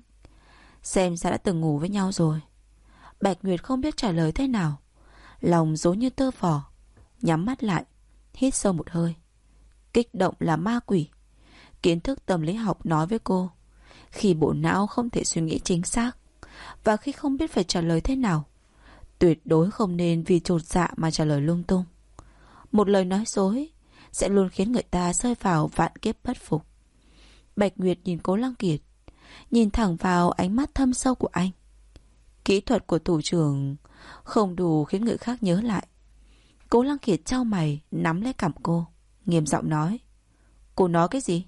S2: Xem ra đã từng ngủ với nhau rồi. Bạch Nguyệt không biết trả lời thế nào, lòng rối như tơ vò, nhắm mắt lại, hít sâu một hơi. Kích động là ma quỷ. Kiến thức tâm lý học nói với cô, khi bộ não không thể suy nghĩ chính xác, và khi không biết phải trả lời thế nào, tuyệt đối không nên vì chột dạ mà trả lời lung tung. Một lời nói dối sẽ luôn khiến người ta rơi vào vạn kiếp bất phục. Bạch Nguyệt nhìn Cố Lăng Kiệt, nhìn thẳng vào ánh mắt thâm sâu của anh. Kỹ thuật của thủ trưởng không đủ khiến người khác nhớ lại. Cố Lăng Kiệt chau mày, nắm lấy cằm cô, nghiêm giọng nói. Cô nói cái gì?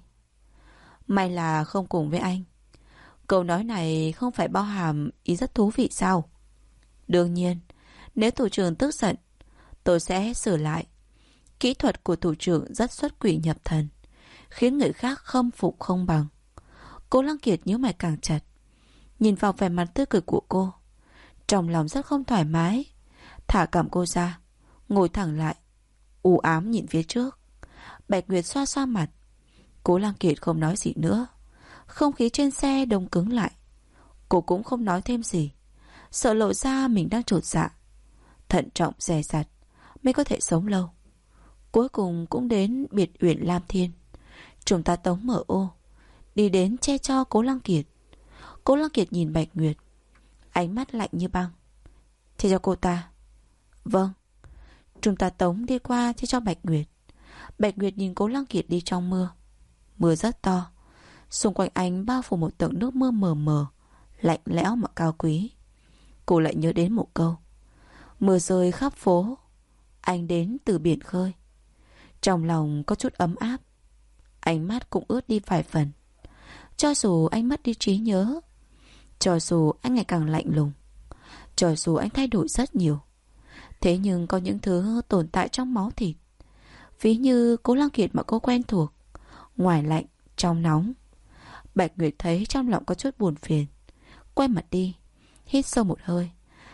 S2: May là không cùng với anh. Câu nói này không phải bao hàm ý rất thú vị sao? Đương nhiên, nếu thủ trưởng tức giận, tôi sẽ sửa lại. Kỹ thuật của thủ trưởng rất xuất quỷ nhập thần, khiến người khác khâm phục không bằng. Cố Lăng Kiệt nhíu mày càng chặt, nhìn vào vẻ mặt tươi cười của cô, trong lòng rất không thoải mái. Thả cằm cô ra, ngồi thẳng lại, u ám nhìn phía trước. Bạch Nguyệt xoa xoa mặt. Cố Lăng Kiệt không nói gì nữa. Không khí trên xe đông cứng lại. Cô cũng không nói thêm gì, sợ lộ ra mình đang chột dạ. Thận trọng dè dặt mới có thể sống lâu. Cuối cùng cũng đến biệt uyển Lam Thiên. Chúng ta Tống mở ô, đi đến che cho Cố Lăng Kiệt. Cố Lăng Kiệt nhìn Bạch Nguyệt, ánh mắt lạnh như băng. Che cho cô ta. Vâng. Chúng ta Tống đi qua che cho Bạch Nguyệt. Bạch Nguyệt nhìn Cố Lăng Kiệt đi trong mưa. Mưa rất to, xung quanh anh bao phủ một tầng nước mưa mờ mờ, lạnh lẽo mà cao quý. Cô lại nhớ đến một câu. Mưa rơi khắp phố, anh đến từ biển khơi. Trong lòng có chút ấm áp, ánh mắt cũng ướt đi vài phần. Cho dù anh mất đi trí nhớ, cho dù anh ngày càng lạnh lùng, cho dù anh thay đổi rất nhiều, thế nhưng có những thứ tồn tại trong máu thịt. Ví như Cố Lăng Kiệt mà cô quen thuộc, ngoài lạnh, trong nóng. Bạch Nguyệt thấy trong lòng có chút buồn phiền, quay mặt đi, hít sâu một hơi,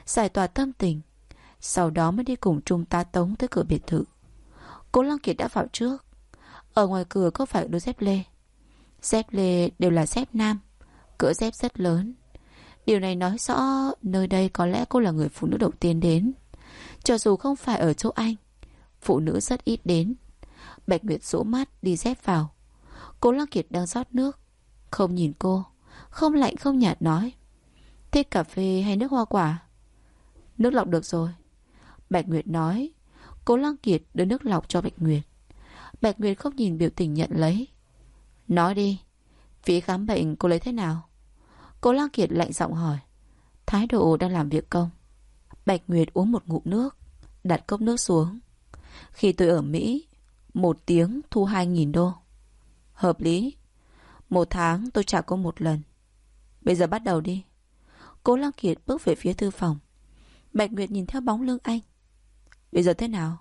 S2: giải tỏa tâm tình. Sau đó mới đi cùng Trung tá Tống tới cửa biệt thự. Cố Lăng Kiệt đã vào trước. Ở ngoài cửa có phải đôi dép lê. Dép lê đều là dép nam, cỡ dép rất lớn. Điều này nói rõ nơi đây có lẽ cô là người phụ nữ đầu tiên đến. Cho dù không phải ở chỗ anh, phụ nữ rất ít đến. Bạch Nguyệt rũ mắt đi dép vào. Cố Lăng Kiệt đang rót nước, không nhìn cô, không lạnh không nhạt nói: thích cà phê hay nước hoa quả? Nước lọc được rồi, Bạch Nguyệt nói. Cố Lăng Kiệt đưa nước lọc cho Bạch Nguyệt. Bạch Nguyệt không nhìn biểu tình nhận lấy. Nói đi, phí khám bệnh cô lấy thế nào? Cố Lăng Kiệt lạnh giọng hỏi, thái độ đang làm việc công. Bạch Nguyệt uống một ngụm nước, đặt cốc nước xuống. Khi tôi ở Mỹ, 1 tiếng thu 2.000 đô. Hợp lý. 1 tháng tôi trả cô 1 lần. Bây giờ bắt đầu đi. Cố Lăng Kiệt bước về phía thư phòng. Bạch Nguyệt nhìn theo bóng lưng anh. Bây giờ thế nào?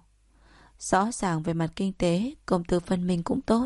S2: Rõ ràng về mặt kinh tế, công tư phân minh cũng tốt.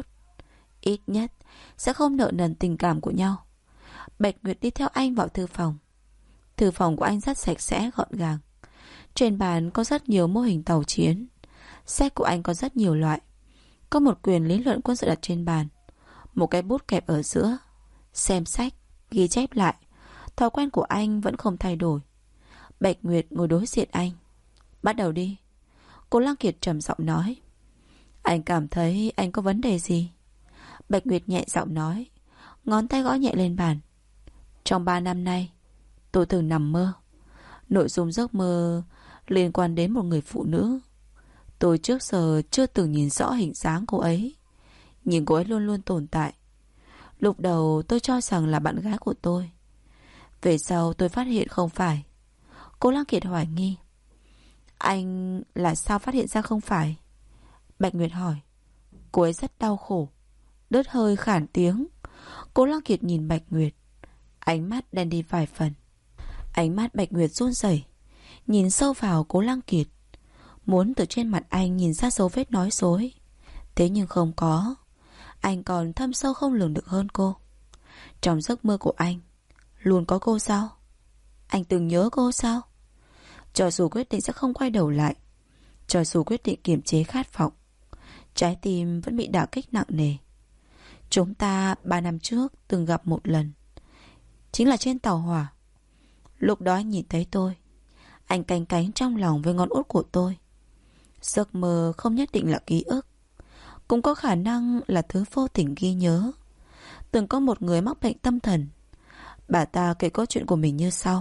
S2: Ít nhất sẽ không nợ nần tình cảm của nhau. Bạch Nguyệt đi theo anh vào thư phòng. Thư phòng của anh rất sạch sẽ, gọn gàng. Trên bàn có rất nhiều mô hình tàu chiến. Sách của anh có rất nhiều loại. Có một quyển lý luận quân sự đặt trên bàn, một cái bút kẹp ở giữa. Xem sách, ghi chép lại. Thói quen của anh vẫn không thay đổi. Bạch Nguyệt ngồi đối diện anh. Bắt đầu đi. Cố Lăng Kiệt trầm giọng nói. Anh cảm thấy anh có vấn đề gì? Bạch Nguyệt nhẹ giọng nói, ngón tay gõ nhẹ lên bàn. Trong 3 năm nay, tôi thường nằm mơ. Nội dung giấc mơ liên quan đến một người phụ nữ. Tôi trước giờ chưa từng nhìn rõ hình dáng cô ấy, nhưng cô ấy luôn luôn tồn tại. Lúc đầu tôi cho rằng là bạn gái của tôi. Về sau tôi phát hiện không phải. Cố Lăng Kiệt hoài nghi. Anh là sao phát hiện ra không phải? Bạch Nguyệt hỏi. Cô ấy rất đau khổ, đứt hơi khản tiếng. Cố Lăng Kiệt nhìn Bạch Nguyệt, ánh mắt đen đi vài phần. Ánh mắt Bạch Nguyệt run rẩy, nhìn sâu vào Cố Lăng Kiệt, muốn từ trên mặt anh nhìn ra dấu vết nói dối. Thế nhưng không có. Anh còn thâm sâu không lường được hơn cô. Trong giấc mơ của anh luôn có cô sao? Anh từng nhớ cô sao? Cho dù quyết định sẽ không quay đầu lại, cho dù quyết định kiềm chế khát vọng, trái tim vẫn bị đả kích nặng nề. Chúng ta 3 năm trước từng gặp một lần, chính là trên tàu hỏa. Lúc đó anh nhìn thấy tôi, anh canh cánh trong lòng với ngón út của tôi. Giấc mơ không nhất định là ký ức, cũng có khả năng là thứ vô tình ghi nhớ. Từng có một người mắc bệnh tâm thần. Bà ta kể câu chuyện của mình như sau.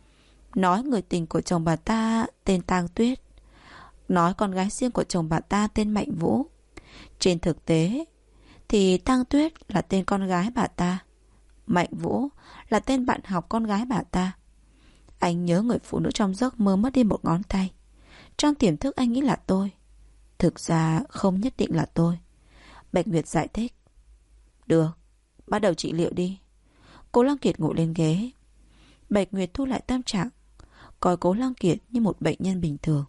S2: Nói người tình của chồng bà ta tên Tang Tuyết, nói con gái riêng của chồng bà ta tên Mạnh Vũ. Trên thực tế thì Tang Tuyết là tên con gái bà ta, Mạnh Vũ là tên bạn học con gái bà ta. Anh nhớ người phụ nữ trong giấc mơ mất đi một ngón tay. Trong tiềm thức anh nghĩ là tôi, thực ra không nhất định là tôi. Bạch Nguyệt giải thích. Được, bắt đầu trị liệu đi. Cố Lăng Kiệt ngồi lên ghế. Bạch Nguyệt thu lại tâm trạng, coi Cố Lăng Kiệt như một bệnh nhân bình thường.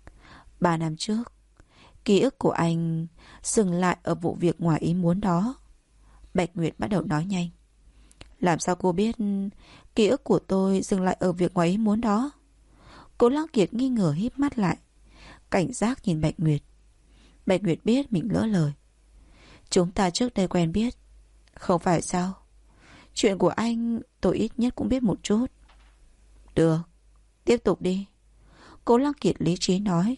S2: 3 năm trước, ký ức của anh dừng lại ở vụ việc ngoài ý muốn đó. Bạch Nguyệt bắt đầu nói nhanh. Làm sao cô biết ký ức của tôi dừng lại ở việc ngoài ý muốn đó? Cố Lăng Kiệt nghi ngờ híp mắt lại, cảnh giác nhìn Bạch Nguyệt. Bạch Nguyệt biết mình lỡ lời. Chúng ta trước đây quen biết, không phải sao? Chuyện của anh tôi ít nhất cũng biết một chút. Được, tiếp tục đi. Cố Lăng Kiệt lý trí nói.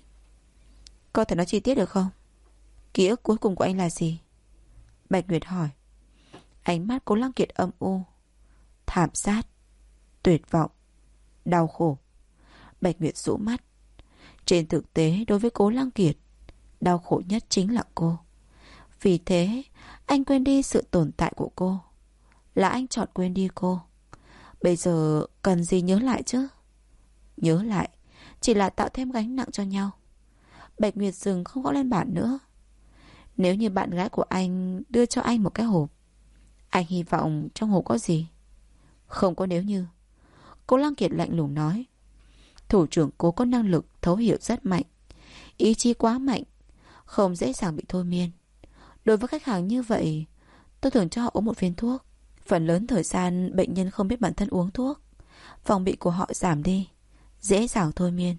S2: Có thể nói chi tiết được không? Ký ức cuối cùng của anh là gì? Bạch Nguyệt hỏi. Ánh mắt Cố Lăng Kiệt âm u. Thảm sát, tuyệt vọng, đau khổ. Bạch Nguyệt rũ mắt. Trên thực tế đối với Cố Lăng Kiệt, đau khổ nhất chính là cô. Vì thế anh quên đi sự tồn tại của cô. Là anh chọn quên đi cô. Bây giờ cần gì nhớ lại chứ? Nhớ lại chỉ là tạo thêm gánh nặng cho nhau. Bạch Nguyệt dừng không gõ lên bàn nữa. Nếu như bạn gái của anh đưa cho anh một cái hộp, anh hy vọng trong hộp có gì? Không có nếu như. Cố Lăng Kiệt lạnh lùng nói. Thủ trưởng Cố có năng lực thấu hiểu rất mạnh, ý chí quá mạnh, không dễ dàng bị thôi miên. Đối với khách hàng như vậy, tôi thường cho họ uống một viên thuốc. Phần lớn thời gian bệnh nhân không biết bản thân uống thuốc, phòng bị của họ giảm đi. dễ dàng thôi miên.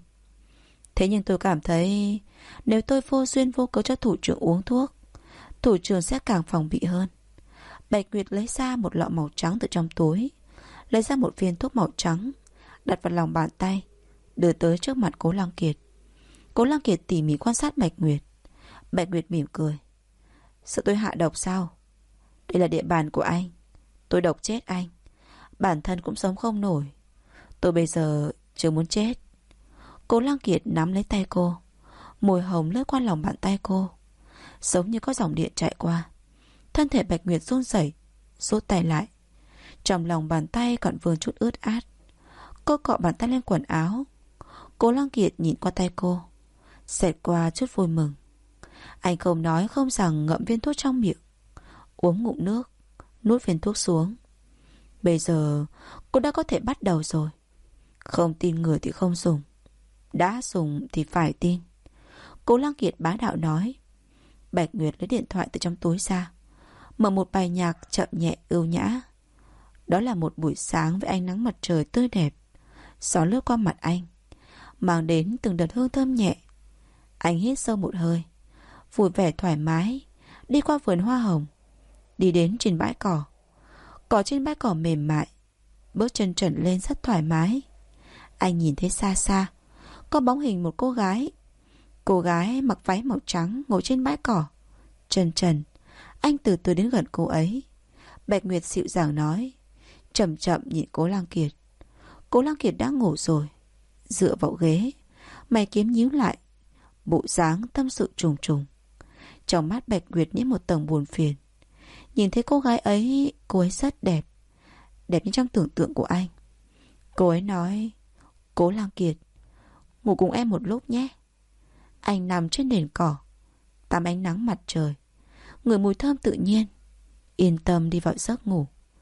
S2: Thế nhưng tôi cảm thấy nếu tôi vô duyên vô cớ cho thủ trưởng uống thuốc, thủ trưởng sẽ càng phòng bị hơn. Bạch Nguyệt lấy ra một lọ màu trắng từ trong túi, lấy ra một viên thuốc màu trắng, đặt vào lòng bàn tay, đưa tới trước mặt Cố Lăng Kiệt. Cố Lăng Kiệt tỉ mỉ quan sát Bạch Nguyệt. Bạch Nguyệt mỉm cười. Sợ tôi hạ độc sao? Đây là địa bàn của anh. Tôi độc chết anh, bản thân cũng sống không nổi. Tôi bây giờ chưa muốn chết. Cố Lăng Kiệt nắm lấy tay cô, môi hồng lướt qua lòng bàn tay cô, giống như có dòng điện chạy qua. Thân thể Bạch Nguyệt run rẩy, rút tay lại. Trong lòng bàn tay còn vương chút ướt át. Cô cọ bàn tay lên quần áo. Cố Lăng Kiệt nhìn qua tay cô, xẹt qua chút vui mừng. Anh không nói không rằng ngậm viên thuốc trong miệng, uống ngụm nước, nuốt viên thuốc xuống. Bây giờ cô đã có thể bắt đầu rồi. Không tin người thì không dùng, đã dùng thì phải tin. Cố Lăng Kiệt bá đạo nói. Bạch Nguyệt lấy điện thoại từ trong túi ra, mở một bài nhạc chậm nhẹ ưu nhã. Đó là một buổi sáng với ánh nắng mặt trời tươi đẹp. Gió lướt qua mặt anh, mang đến từng đợt hương thơm nhẹ. Anh hít sâu một hơi, vui vẻ thoải mái đi qua vườn hoa hồng, đi đến trên bãi cỏ. Cỏ trên bãi cỏ mềm mại, bước chân trần lên rất thoải mái. Anh nhìn thấy xa xa có bóng hình một cô gái. Cô gái mặc váy màu trắng ngồi trên bãi cỏ, chân trần. Anh từ từ đến gần cô ấy. Bạch Nguyệt dịu dàng nói, chậm chậm nhìn Cố Lăng Kiệt. Cố Lăng Kiệt đã ngủ rồi, dựa vào ghế, mày kiếm nhíu lại, bộ dáng tâm sự trùng trùng. Trong mắt Bạch Nguyệt nhiễm một tầng buồn phiền. Nhìn thấy cô gái ấy, cô ấy rất đẹp, đẹp như trong tưởng tượng của anh. Cô ấy nói, Cố Lăng Kiệt, ngủ cùng em một lúc nhé. Anh nằm trên nền cỏ, tắm ánh nắng mặt trời, ngửi mùi thơm tự nhiên, yên tâm đi vào giấc ngủ.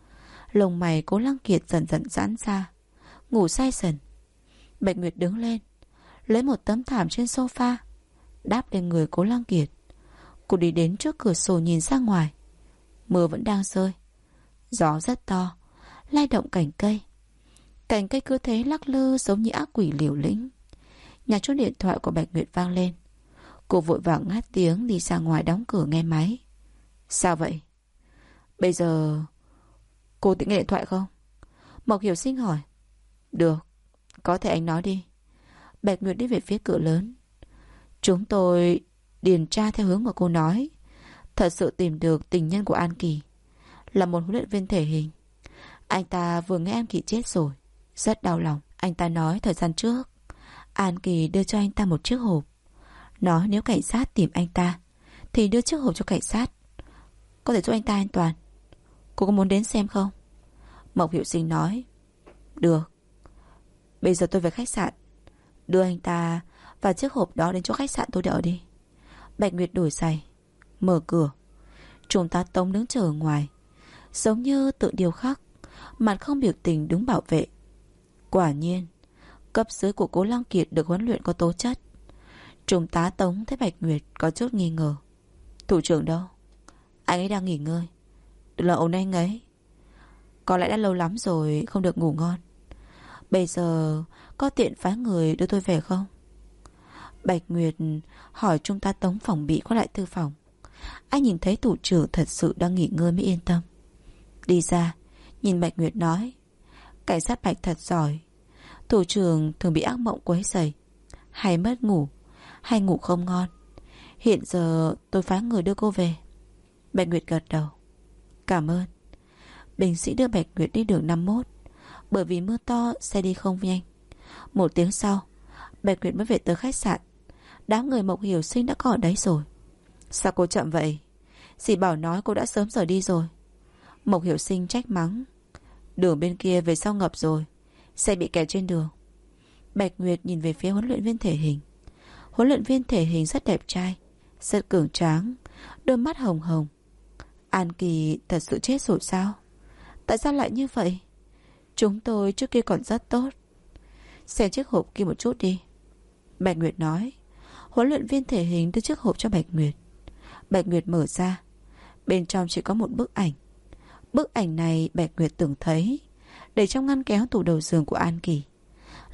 S2: Lông mày Cố Lăng Kiệt dần dần giãn ra, ngủ say sần. Bạch Nguyệt đứng lên, lấy một tấm thảm trên sofa, đáp lên người Cố Lăng Kiệt. Cô đi đến trước cửa sổ nhìn ra ngoài. Mưa vẫn đang rơi, gió rất to, lay động cành cây. Cành cây cứ thế lắc lư giống như ác quỷ liều lĩnh. Nhạc chuông điện thoại của Bạch Nguyệt vang lên. Cô vội vàng ngắt tiếng đi ra ngoài đóng cửa nghe máy. Sao vậy? Bây giờ cô tự nghe điện thoại không? Mộc Hiểu Sinh hỏi. Được, có thể anh nói đi. Bạch Nguyệt đi về phía cửa lớn. Chúng tôi điều tra theo hướng mà cô nói. Thật sự tìm được tình nhân của An Kỳ, là một huấn luyện viên thể hình. Anh ta vừa nghe An Kỳ chết rồi, rất đau lòng. Anh ta nói thời gian trước An Kỳ đưa cho anh ta một chiếc hộp, nói nếu cảnh sát tìm anh ta thì đưa chiếc hộp cho cảnh sát, có thể giúp anh ta an toàn. Cô có muốn đến xem không? Mộc Hiểu Sinh nói. Được. Bây giờ tôi về khách sạn, đưa anh ta và chiếc hộp đó đến chỗ khách sạn tôi đợi đi. Bạch Nguyệt đổi giày, mở cửa. Trung tá Tống đứng chờ ở ngoài, giống như tự điều khắc, mặt không biểu tình đứng bảo vệ. Quả nhiên cấp dưới của Cố Lăng Kiệt được huấn luyện có tố chất. Trung tá Tống thấy Bạch Nguyệt có chút nghi ngờ. Thủ trưởng đâu? Anh ấy đang nghỉ ngơi. Đừng là ồn anh ấy, có lẽ đã lâu lắm rồi không được ngủ ngon. Bây giờ có tiện phái người đưa tôi về không? Bạch Nguyệt hỏi Trung tá Tống phòng bị qua lại thư phòng. Anh nhìn thấy thủ trưởng thật sự đang nghỉ ngơi mới yên tâm. Đi ra nhìn Bạch Nguyệt nói, cảnh sát Bạch thật giỏi. Thủ trưởng thường bị ác mộng quấy rầy, hay mất ngủ, hay ngủ không ngon. Hiện giờ tôi phái người đưa cô về. Bạch Nguyệt gật đầu. Cảm ơn. Binh sĩ đưa Bạch Nguyệt đi đường 51. Bởi vì mưa to xe đi không nhanh. 1 tiếng sau Bạch Nguyệt mới về tới khách sạn. Đám người Mộc Hiểu Sinh đã có ở đấy rồi. Sao cô chậm vậy? Dì bảo nói cô đã sớm rời đi rồi. Mộc Hiểu Sinh trách mắng. Đường bên kia về sau ngập rồi, xe bị kẹt trên đường. Bạch Nguyệt nhìn về phía huấn luyện viên thể hình. Huấn luyện viên thể hình rất đẹp trai, rất cường tráng, đôi mắt hồng hồng. An Kỳ thật sự chết rồi sao? Tại sao lại như vậy? Chúng tôi trước kia còn rất tốt. Xem chiếc hộp kia một chút đi, Bạch Nguyệt nói. Huấn luyện viên thể hình đưa chiếc hộp cho Bạch Nguyệt. Bạch Nguyệt mở ra. Bên trong chỉ có một bức ảnh. Bức ảnh này Bạch Nguyệt từng thấy để trong ngăn kéo tủ đầu giường của An Kỳ.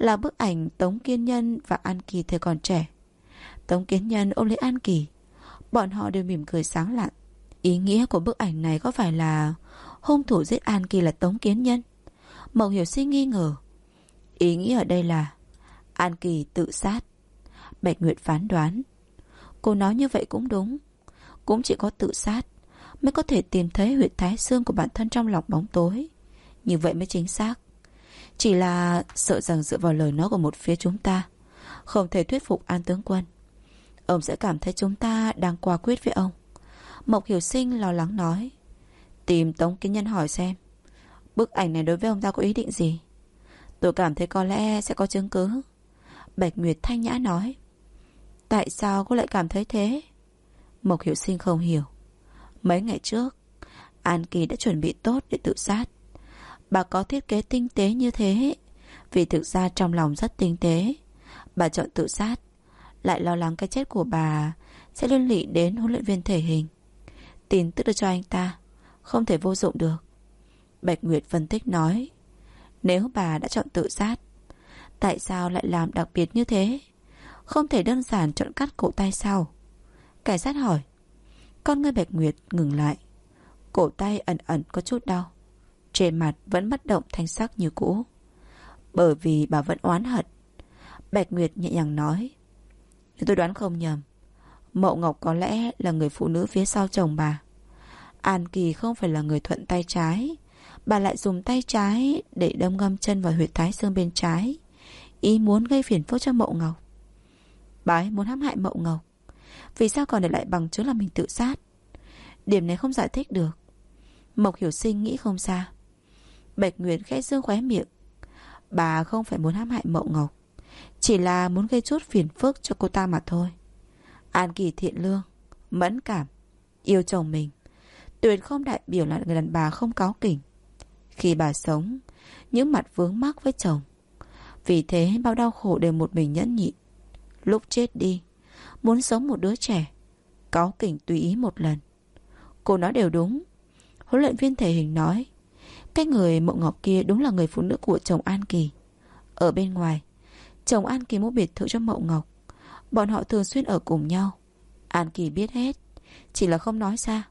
S2: là bức ảnh Tống Kiến Nhân và An Kỳ thời còn trẻ. Tống Kiến Nhân ôm lấy An Kỳ, bọn họ đều mỉm cười sáng lạn. Ý nghĩa của bức ảnh này có phải là hung thủ giết An Kỳ là Tống Kiến Nhân? Mộc Hiểu Sinh nghi ngờ. Ý nghĩa ở đây là An Kỳ tự sát. Bạch Nguyệt phán đoán. Cô nói như vậy cũng đúng. Cũng chỉ có tự sát mới có thể tìm thấy huyệt thái xương của bản thân trong lòng bóng tối. Như vậy mới chính xác. Chỉ là sợ rằng dựa vào lời nói của một phía chúng ta không thể thuyết phục An tướng quân. Ông sẽ cảm thấy chúng ta đang qua quyết với ông. Mộc Hiểu Sinh lo lắng nói. Tìm Tống Kiến Nhân hỏi xem bức ảnh này đối với ông ta có ý định gì. Tôi cảm thấy có lẽ sẽ có chứng cứ. Bạch Nguyệt thanh nhã nói. Tại sao cô lại cảm thấy thế? Mộc Hiểu Sinh không hiểu. Mấy ngày trước An Kỳ đã chuẩn bị tốt để tự sát. Bà có thiết kế tinh tế như thế vì thực ra trong lòng rất tinh tế. Bà chọn tự sát, lại lo lắng cái chết của bà sẽ liên lụy đến huấn luyện viên thể hình. Tin tức được cho anh ta không thể vô dụng được. Bạch Nguyệt phân tích nói. Nếu bà đã chọn tự sát, tại sao lại làm đặc biệt như thế? Không thể đơn giản chọn cắt cổ tay sao? Cảnh sát hỏi. Con ngươi Bạch Nguyệt ngừng lại. Cổ tay ẩn ẩn có chút đau. Trên mặt vẫn bất động thanh sắc như cũ. Bởi vì bà vẫn oán hận. Bạch Nguyệt nhẹ nhàng nói. Nếu tôi đoán không nhầm, Mậu Ngọc có lẽ là người phụ nữ phía sau chồng bà. An Kỳ không phải là người thuận tay trái. Bà lại dùng tay trái để đâm ngâm chân vào huyệt thái xương bên trái, ý muốn gây phiền phức cho Mậu Ngọc. Bà ấy muốn hãm hại Mậu Ngọc. Vì sao còn để lại bằng chứng là mình tự sát? Điểm này không giải thích được. Mộc Hiểu Sinh nghĩ không xa. Bạch Nguyệt khẽ dương khóe miệng. Bà không phải muốn hãm hại Mậu Ngọc, chỉ là muốn gây chút phiền phức cho cô ta mà thôi. An Kỳ thiện lương, mẫn cảm, yêu chồng mình, tuyệt không đại biểu là người đàn bà không cáu kỉnh. Khi bà sống, những mặt vướng mắc với chồng, vì thế bao đau khổ đều một mình nhẫn nhịn. Lúc chết đi, muốn sống một đứa trẻ, cáu kỉnh tùy ý một lần. Cô nói đều đúng. Huấn luyện viên thể hình nói, cái người Mậu Ngọc kia đúng là người phụ nữ của chồng An Kỳ. Ở bên ngoài, chồng An Kỳ mua biệt thự cho Mậu Ngọc. Bọn họ thường xuyên ở cùng nhau. An Kỳ biết hết, chỉ là không nói ra.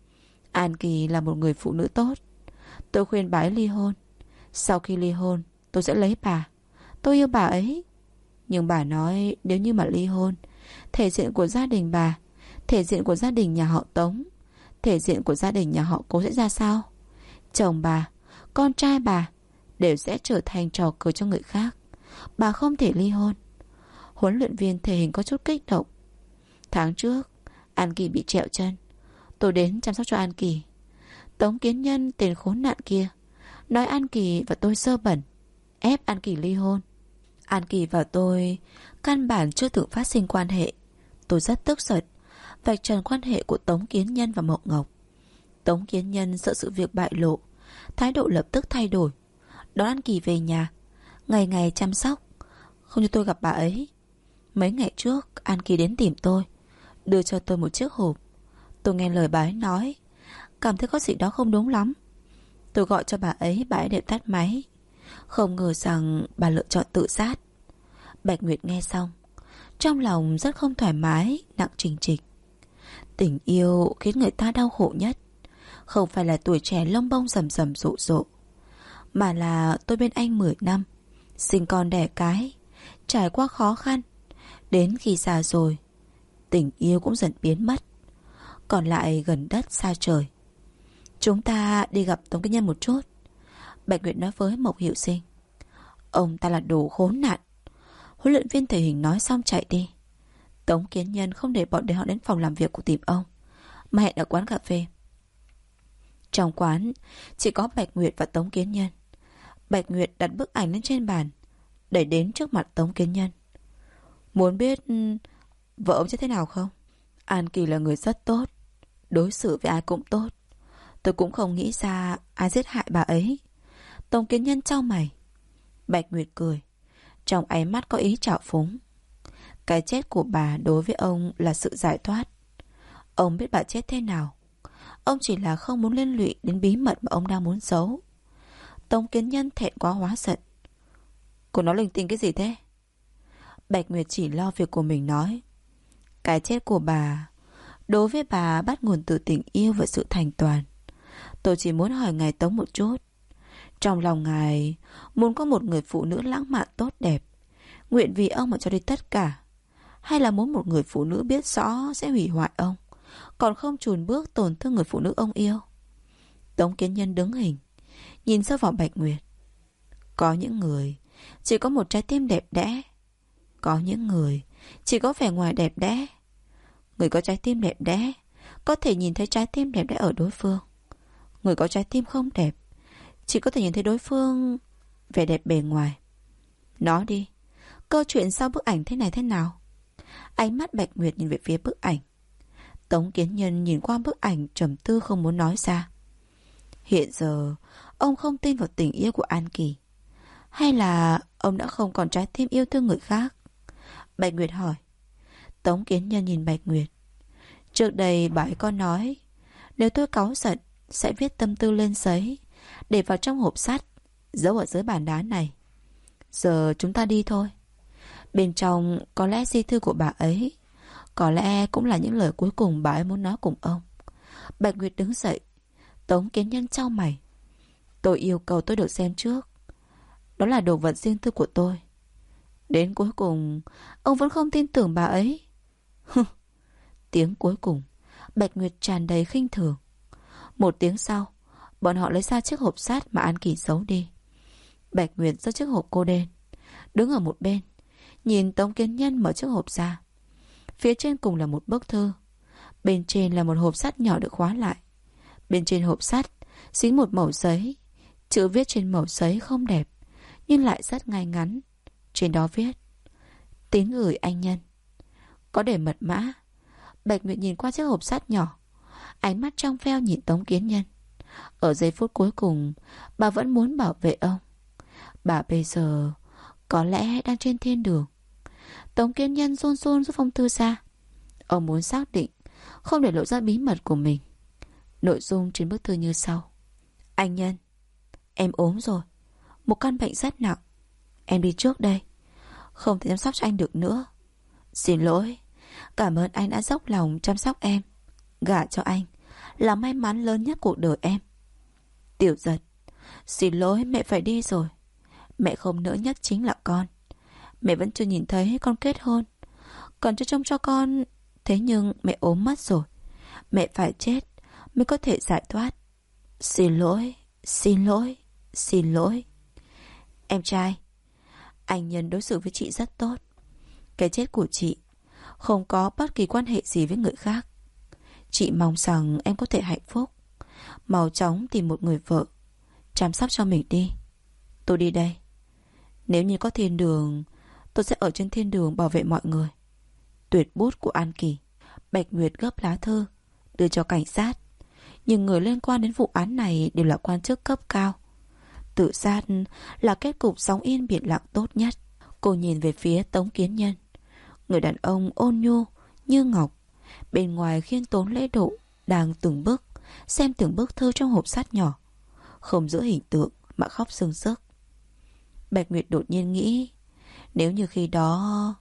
S2: An Kỳ là một người phụ nữ tốt. Tôi khuyên bà ấy ly hôn. Sau khi ly hôn, tôi sẽ lấy bà. Tôi yêu bà ấy. Nhưng bà nói nếu như mà ly hôn, thể diện của gia đình bà, thể diện của gia đình nhà họ Tống, thể diện của gia đình nhà họ Cố sẽ ra sao? Chồng bà, con trai bà đều sẽ trở thành trò cười cho người khác. Bà không thể ly hôn. Huấn luyện viên thể hình có chút kích động. Tháng trước An Kỳ bị trẹo chân, tôi đến chăm sóc cho An Kỳ. Tống Kiến Nhân tên khốn nạn kia nói An Kỳ và tôi sơ bẩn, ép An Kỳ ly hôn. An Kỳ và tôi căn bản chưa từng phát sinh quan hệ. Tôi rất tức giận, vạch trần quan hệ của Tống Kiến Nhân và Mậu Ngọc. Tống Kiến Nhân sợ sự việc bại lộ, thái độ lập tức thay đổi, đón An Kỳ về nhà, ngày ngày chăm sóc, không cho tôi gặp bà ấy. Mấy ngày trước An Kỳ đến tìm tôi, đưa cho tôi một chiếc hộp. Tôi nghe lời bà ấy nói, cảm thấy có gì đó không đúng lắm. Tôi gọi cho bà ấy đều tắt máy. Không ngờ rằng bà lựa chọn tự sát. Bạch Nguyệt nghe xong, trong lòng rất không thoải mái, nặng trịch trịch. Tình yêu khiến người ta đau khổ nhất không phải là tuổi trẻ lông bông rầm rầm rộ rộ, mà là tôi bên anh 10 năm, sinh con đẻ cái, trải qua khó khăn. Đến khi già rồi, tình yêu cũng dần biến mất, còn lại gần đất xa trời. Chúng ta đi gặp Tống Kiến Nhân một chút, Bạch Nguyệt nói với Mộc Hiểu Sinh. Ông ta là đồ khốn nạn. Huấn luyện viên thể hình nói xong chạy đi. Tống Kiến Nhân không để bọn họ đến phòng làm việc của tìm ông, mà hẹn ở quán cà phê. Trong quán chỉ có Bạch Nguyệt và Tống Kiến Nhân. Bạch Nguyệt đặt bức ảnh lên trên bàn, đẩy đến trước mặt Tống Kiến Nhân. Muốn biết vợ ông chết thế nào không? An Kỳ là người rất tốt, đối xử với ai cũng tốt. Tôi cũng không nghĩ ra ai giết hại bà ấy. Tống Kiến Nhân chau mày. Bạch Nguyệt cười, trong ánh mắt có ý trào phúng. Cái chết của bà đối với ông là sự giải thoát. Ông biết bà chết thế nào. Ông chỉ là không muốn liên lụy đến bí mật mà ông đang muốn giấu. Tống Kiến Nhân thẹn quá hóa giận. Cô nói linh tinh cái gì thế? Bạch Nguyệt chỉ lo việc của mình nói. Cái chết của bà đối với bà bắt nguồn từ tình yêu và sự thành toàn. Tôi chỉ muốn hỏi ngài Tống một chút. Trong lòng ngài muốn có một người phụ nữ lãng mạn tốt đẹp, nguyện vì ông mà cho đi tất cả, hay là muốn một người phụ nữ biết rõ sẽ hủy hoại ông, còn không chùn bước tổn thương người phụ nữ ông yêu? Tống Kiến Nhân đứng hình, nhìn sâu vào Bạch Nguyệt. Có những người chỉ có một trái tim đẹp đẽ, có những người chỉ có vẻ ngoài đẹp đẽ. Người có trái tim đẹp đẽ có thể nhìn thấy trái tim đẹp đẽ ở đối phương. Người có trái tim không đẹp chỉ có thể nhìn thấy đối phương vẻ đẹp bề ngoài. Nói đi, câu chuyện sau bức ảnh thế này thế nào? Ánh mắt Bạch Nguyệt nhìn về phía bức ảnh. Tống Kiến Nhân nhìn qua bức ảnh trầm tư không muốn nói ra. Hiện giờ ông không tin vào tình yêu của An Kỳ, hay là ông đã không còn trái tim yêu thương người khác? Bạch Nguyệt hỏi. Tống Kiến Nhân nhìn Bạch Nguyệt. Trước đây bà ấy có nói, nếu tôi cáu giận sẽ viết tâm tư lên giấy, để vào trong hộp sắt, giấu ở dưới bàn đá này. Giờ chúng ta đi thôi. Bên trong có lẽ di thư của bà ấy, có lẽ cũng là những lời cuối cùng bà ấy muốn nói cùng ông. Bạch Nguyệt đứng dậy. Tống Kiến Nhân chau mày. Tôi yêu cầu tôi được xem trước. Đó là đồ vật riêng tư của tôi. Đến cuối cùng ông vẫn không tin tưởng bà ấy. Tiếng cuối cùng Bạch Nguyệt tràn đầy khinh thường. Một tiếng sau, bọn họ lấy ra chiếc hộp sắt mà An Kỳ giấu đi. Bạch Nguyệt giơ chiếc hộp cô đen, đứng ở một bên, nhìn Tống Kiến Nhân mở chiếc hộp ra. Phía trên cùng là một bức thư. Bên trên là một hộp sắt nhỏ được khóa lại. Bên trên hộp sắt dính một mẩu giấy. Chữ viết trên mẩu giấy không đẹp, nhưng lại rất ngay ngắn. Trên đó viết: tín gửi anh Nhân. Có để mật mã. Bạch Nguyệt nhìn qua chiếc hộp sắt nhỏ, ánh mắt trong veo nhìn Tống Kiến Nhân. Ở giây phút cuối cùng, bà vẫn muốn bảo vệ ông. Bà bây giờ có lẽ đang trên thiên đường. Tống Kiến Nhân run run rút phong thư ra. Ông muốn xác định không để lộ ra bí mật của mình. Nội dung trên bức thư như sau: anh Nhân, em ốm rồi, một căn bệnh rất nặng. Em đi trước đây, không thể chăm sóc cho anh được nữa. Xin lỗi, cảm ơn anh đã dốc lòng chăm sóc em. Gả cho anh là may mắn lớn nhất cuộc đời em. Tiểu Giật, xin lỗi, mẹ phải đi rồi. Mẹ không nỡ nhất chính là con. Mẹ vẫn chưa nhìn thấy con kết hôn, còn chưa trông cho con. Thế nhưng mẹ ốm mất rồi, mẹ phải chết mới có thể giải thoát. Xin lỗi, xin lỗi, xin lỗi. Em trai, anh Nhân đối xử với chị rất tốt. Cái chết của chị không có bất kỳ quan hệ gì với người khác. Chị mong rằng em có thể hạnh phúc, mau chóng tìm một người vợ, chăm sóc cho mình đi. Tôi đi đây. Nếu như có thiên đường, tôi sẽ ở trên thiên đường bảo vệ mọi người. Tuyệt bút của An Kỳ. Bạch Nguyệt gấp lá thư đưa cho cảnh sát, nhưng người liên quan đến vụ án này đều là quan chức cấp cao. Tự sát là kết cục sóng yên biển lặng tốt nhất. Cô nhìn về phía Tống Kiến Nhân, người đàn ông ôn nhu như ngọc, bên ngoài khiêm tốn lễ độ, đang từng bước xem từng bức thư trong hộp sắt nhỏ, không giữ hình tượng mà khóc sưng sức. Bạch Nguyệt đột nhiên nghĩ, nếu như khi đó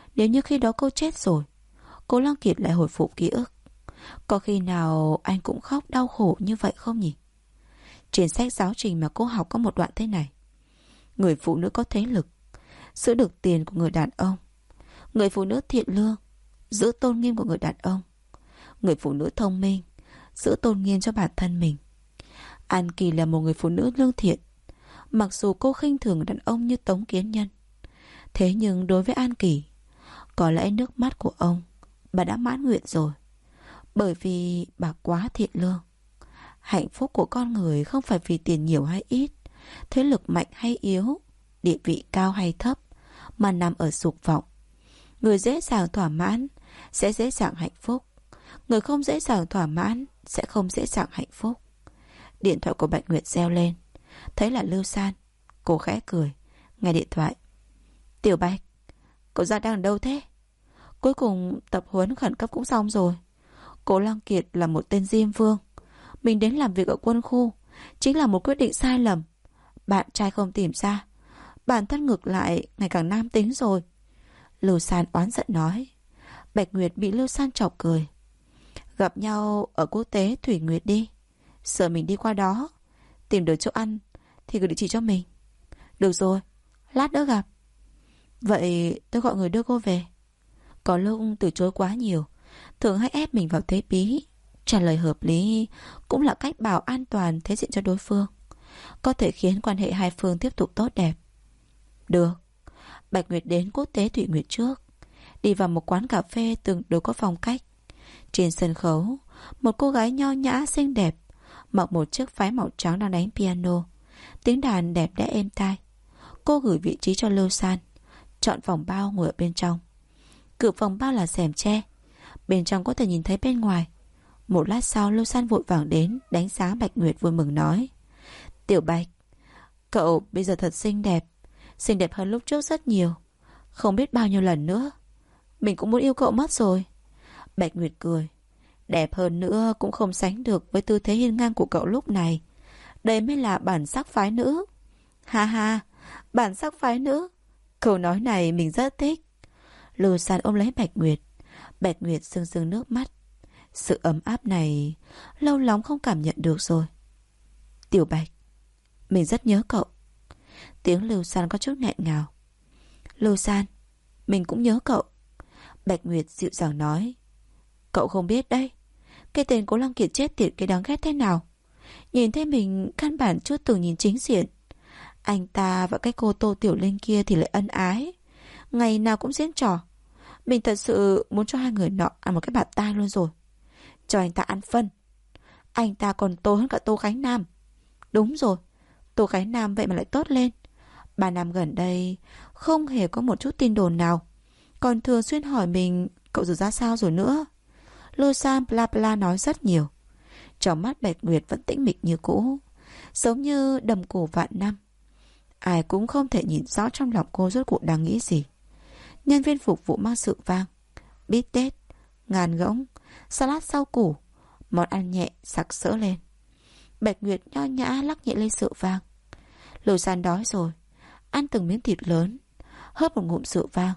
S2: cô chết rồi, Cố Lăng Kiệt lại hồi phục ký ức, có khi nào anh cũng khóc đau khổ như vậy không nhỉ? Trên sách giáo trình mà cô học có một đoạn thế này: người phụ nữ có thế lực giữ được tiền của người đàn ông, người phụ nữ thiện lương giữ tôn nghiêm của người đàn ông, người phụ nữ thông minh giữ tôn nghiêm cho bản thân mình. An Kỳ là một người phụ nữ lương thiện. Mặc dù cô khinh thường người đàn ông như Tống Kiến Nhân, thế nhưng đối với An Kỳ, có lẽ nước mắt của ông bà đã mãn nguyện rồi, bởi vì bà quá thiện lương. Hạnh phúc của con người không phải vì tiền nhiều hay ít, thế lực mạnh hay yếu, địa vị cao hay thấp, mà nằm ở dục vọng. Người dễ dàng thỏa mãn sẽ dễ dàng hạnh phúc, người không dễ dàng thỏa mãn sẽ không dễ dàng hạnh phúc. Điện thoại của Bạch Nguyệt reo lên. Thấy là Lưu San. Cô khẽ cười, nghe điện thoại. Tiểu Bạch, cậu ra đang ở đâu thế? Cuối cùng tập huấn khẩn cấp cũng xong rồi. Cố Lăng Kiệt là một tên diêm vương. Mình đến làm việc ở quân khu chính là một quyết định sai lầm. Bạn trai không tìm ra, Bản thân ngược lại ngày càng nam tính rồi. Lưu San oán giận nói. Bạch Nguyệt bị Lưu San chọc cười. Gặp nhau ở quốc tế Thủy Nguyệt đi. Sợ mình đi qua đó tìm được chỗ ăn thì gửi địa chỉ cho mình. Được rồi, lát nữa gặp. Vậy tôi gọi người đưa cô về. Có lúc từ chối quá nhiều, thường hay ép mình vào thế bí. Trả lời hợp lý cũng là cách bảo an toàn thế diện cho đối phương, có thể khiến quan hệ hai phương tiếp tục tốt đẹp. Được. Bạch Nguyệt đến quốc tế Thủy Nguyệt trước, đi vào một quán cà phê tương đối có phong cách. Trên sân khấu, một cô gái nho nhã xinh đẹp mặc một chiếc váy màu trắng đang đánh piano. Tiếng đàn đẹp đẽ êm tai. Cô gửi vị trí cho Lưu San, chọn phòng bao ngồi ở bên trong. Cửa phòng bao là rèm tre, bên trong có thể nhìn thấy bên ngoài. Một lát sau Lưu San vội vàng đến, đánh giá Bạch Nguyệt vui mừng nói. Tiểu Bạch, cậu bây giờ thật xinh đẹp hơn lúc trước rất nhiều. Không biết bao nhiêu lần nữa. Mình cũng muốn yêu cậu mất rồi. Bạch Nguyệt cười. Đẹp hơn nữa cũng không sánh được với tư thế hiên ngang của cậu lúc này. Đây mới là bản sắc phái nữ. Ha ha, bản sắc phái nữ. Câu nói này mình rất thích. Lưu San ôm lấy Bạch Nguyệt. Bạch Nguyệt sưng sưng nước mắt. Sự ấm áp này lâu lắm không cảm nhận được rồi. Tiểu Bạch, mình rất nhớ cậu. Tiếng Lưu San có chút nghẹn ngào. Lưu San, mình cũng nhớ cậu. Bạch Nguyệt dịu dàng nói. Cậu không biết đấy, cái tên Cố Lăng Kiệt chết tiệt cái đáng ghét thế nào. Nhìn thấy mình căn bản chưa từng nhìn chính diện. Anh ta và cái cô Tô Tiểu Linh kia thì lại ân ái, ngày nào cũng diễn trò. Mình thật sự muốn cho hai người nọ ăn một cái bạt tai luôn rồi. Cho anh ta ăn phân. Anh ta còn tốt hơn cả Tô Khánh Nam. Đúng rồi, Tô Khánh Nam vậy mà lại tốt lên. 3 năm gần đây không hề có một chút tin đồn nào, còn thường xuyên hỏi mình cậu giờ ra sao rồi nữa. Lưu San bla bla nói rất nhiều. Trong mắt Bạch Nguyệt vẫn tĩnh mịch như cũ, giống như đầm cổ vạn năm. Ai cũng không thể nhìn rõ trong lòng cô rốt cuộc đang nghĩ gì. Nhân viên phục vụ mang rượu vang, bít tết, ngàn ngỗng, salad rau củ, món ăn nhẹ sặc sỡ lên. Bạch Nguyệt nho nhã lắc nhẹ lên rượu vang. Lưu San đói rồi, ăn từng miếng thịt lớn, hớp một ngụm rượu vang.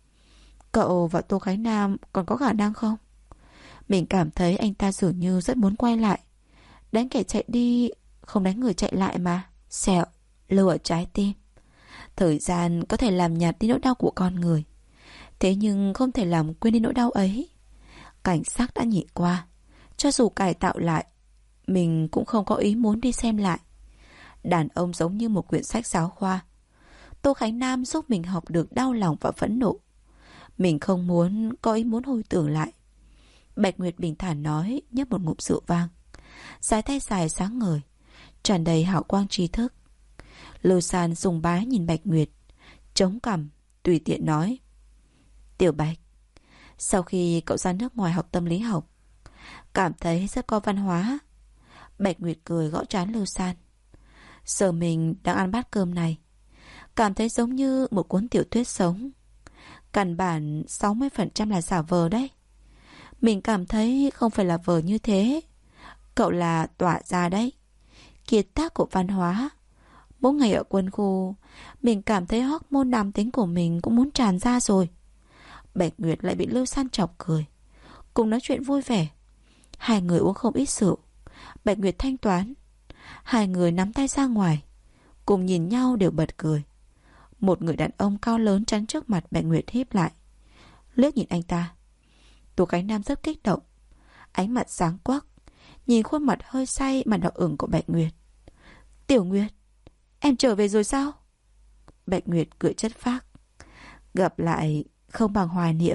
S2: Cậu và Tô Khánh Nam còn có khả năng không? Mình cảm thấy anh ta dường như rất muốn quay lại. Đánh kẻ chạy đi, không đánh người chạy lại mà. Sẹo lưu ở trái tim. Thời gian có thể làm nhạt đi nỗi đau của con người, thế nhưng không thể làm quên đi nỗi đau ấy. Cảnh sát đã nhịn qua, cho dù cải tạo lại, mình cũng không có ý muốn đi xem lại. Đàn ông giống như một quyển sách giáo khoa. Tô Khánh Nam giúp mình học được đau lòng và phẫn nộ. Mình không muốn, có ý muốn hồi tưởng lại. Bạch Nguyệt bình thản nói, nhấp một ngụm rượu vang. Dài tay dài sáng ngời, tràn đầy hào quang trí thức. Lưu San sùng bái nhìn Bạch Nguyệt, chống cằm, tùy tiện nói. Tiểu Bạch, sau khi cậu ra nước ngoài học tâm lý học, cảm thấy rất có văn hóa. Bạch Nguyệt cười gõ trán Lưu San. Giờ mình đang ăn bát cơm này, cảm thấy giống như một cuốn tiểu thuyết sống. Căn bản 60% là giả vờ đấy. Mình cảm thấy không phải là vờ như thế. Cậu là tỏa ra đấy, kiệt tác của văn hóa. Mỗi ngày ở quân khu, mình cảm thấy hormone nam tính của mình cũng muốn tràn ra rồi. Bạch Nguyệt lại bị Lưu San chọc cười, cùng nói chuyện vui vẻ. Hai người uống không ít rượu. Bạch Nguyệt thanh toán. Hai người nắm tay ra ngoài, cùng nhìn nhau đều bật cười. Một người đàn ông cao lớn chắn trước mặt Bạch Nguyệt híp lại, liếc nhìn anh ta. Tô Khánh Nam rất kích động, ánh mặt sáng quắc, nhìn khuôn mặt hơi say mà đỏ ửng của Bạch Nguyệt. Tiểu Nguyệt, em trở về rồi sao? Bạch Nguyệt cười chất phác. Gặp lại không bằng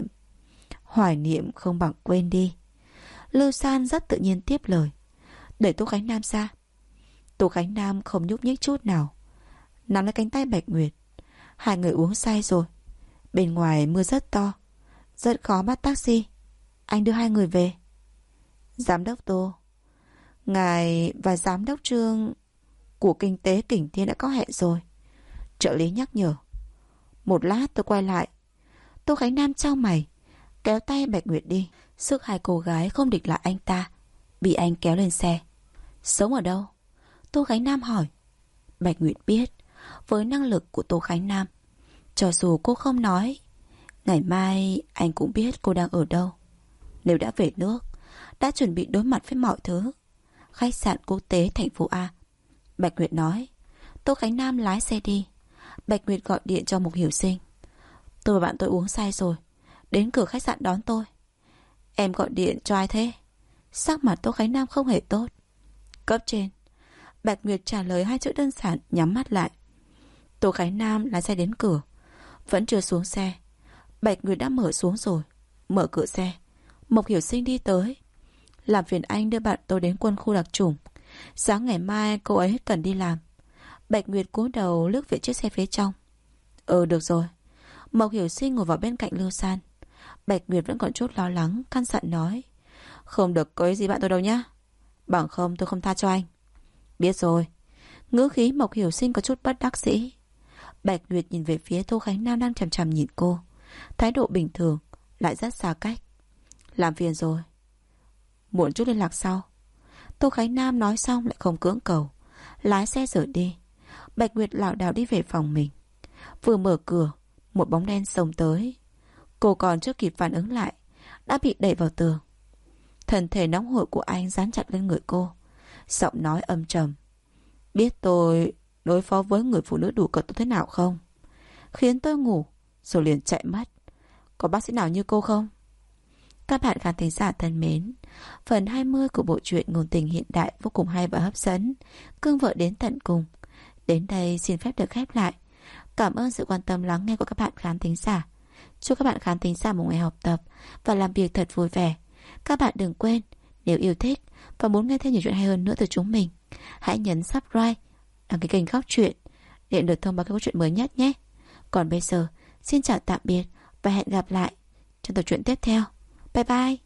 S2: hoài niệm không bằng quên đi. Lưu San rất tự nhiên tiếp lời, đẩy Tô Khánh Nam ra. Tô Khánh Nam không nhúc nhích chút nào, nắm lấy cánh tay Bạch Nguyệt. Hai người uống say rồi. Bên ngoài mưa rất to, rất khó bắt taxi. Anh đưa hai người về. Giám đốc Tô, ngài và giám đốc Trương của kinh tế Kình Thiên đã có hẹn rồi. Trợ lý nhắc nhở. Một lát tôi quay lại. Tô Khánh Nam chau mày, kéo tay Bạch Nguyệt đi. Sức hai cô gái không địch lại anh ta, bị anh kéo lên xe. Sống ở đâu? Tô Khánh Nam hỏi. Bạch Nguyệt biết với năng lực của Tô Khánh Nam. Cho dù cô không nói, ngày mai anh cũng biết cô đang ở đâu. Nếu đã về nước, đã chuẩn bị đối mặt với mọi thứ. Khách sạn quốc tế thành phố A. Bạch Nguyệt nói. Tô Khánh Nam lái xe đi. Bạch Nguyệt gọi điện cho Mục Hiểu Sinh. Tôi và bạn tôi uống say rồi, đến cửa khách sạn đón tôi. Em gọi điện cho ai thế? Sắc mặt Tô Khánh Nam không hề tốt. Cấp trên. Bạch Nguyệt trả lời hai chữ đơn giản, nhắm mắt lại. Tô Khánh Nam lái xe đến cửa. Vẫn chưa xuống xe, Bạch Nguyệt đã mở xuống rồi. Mở cửa xe, Mộc Hiểu Sinh đi tới. Làm phiền anh đưa bạn tôi đến quân khu đặc chủng. Sáng ngày mai cô ấy cần đi làm. Bạch Nguyệt cúi đầu lướt về chiếc xe phía trong. Được rồi. Mộc Hiểu Sinh ngồi vào bên cạnh Lưu San. Bạch Nguyệt vẫn còn chút lo lắng, căn dặn nói. Không được có ý gì bạn tôi đâu nhá. Bằng không tôi không tha cho anh. Biết rồi. Ngữ khí Mộc Hiểu Sinh có chút bất đắc dĩ. Bạch Nguyệt nhìn về phía Tô Khánh Nam đang chằm chằm nhìn cô. Thái độ bình thường, lại rất xa cách. Làm phiền rồi. Muộn chút liên lạc sau. Tô Khánh Nam nói xong lại không cưỡng cầu. Lái xe rời đi. Bạch Nguyệt lảo đảo đi về phòng mình. Vừa mở cửa, một bóng đen xông tới. Cô còn chưa kịp phản ứng lại, đã bị đẩy vào tường. Thân thể nóng hổi của anh dán chặt lên người cô. Giọng nói âm trầm. Biết tôi đối phó với người phụ nữ đủ cật thế nào không? Khiến tôi ngủ rồi liền chạy mất. Có bác sĩ nào như cô không? Các bạn khán thính giả thân mến, phần 20 của bộ truyện ngôn tình hiện đại vô cùng hay và hấp dẫn, cương vợ đến tận cùng. Đến đây xin phép được khép lại. Cảm ơn sự quan tâm lắng nghe của các bạn khán thính giả. Chúc các bạn khán thính giả một ngày học tập và làm việc thật vui vẻ. Các bạn đừng quên, nếu yêu thích và muốn nghe thêm nhiều chuyện hay hơn nữa từ chúng mình, hãy nhấn subscribe, đăng ký kênh Góc Chuyện để được thông báo các câu chuyện mới nhất nhé. Còn bây giờ, xin chào tạm biệt và hẹn gặp lại trong tập truyện tiếp theo. Bye bye!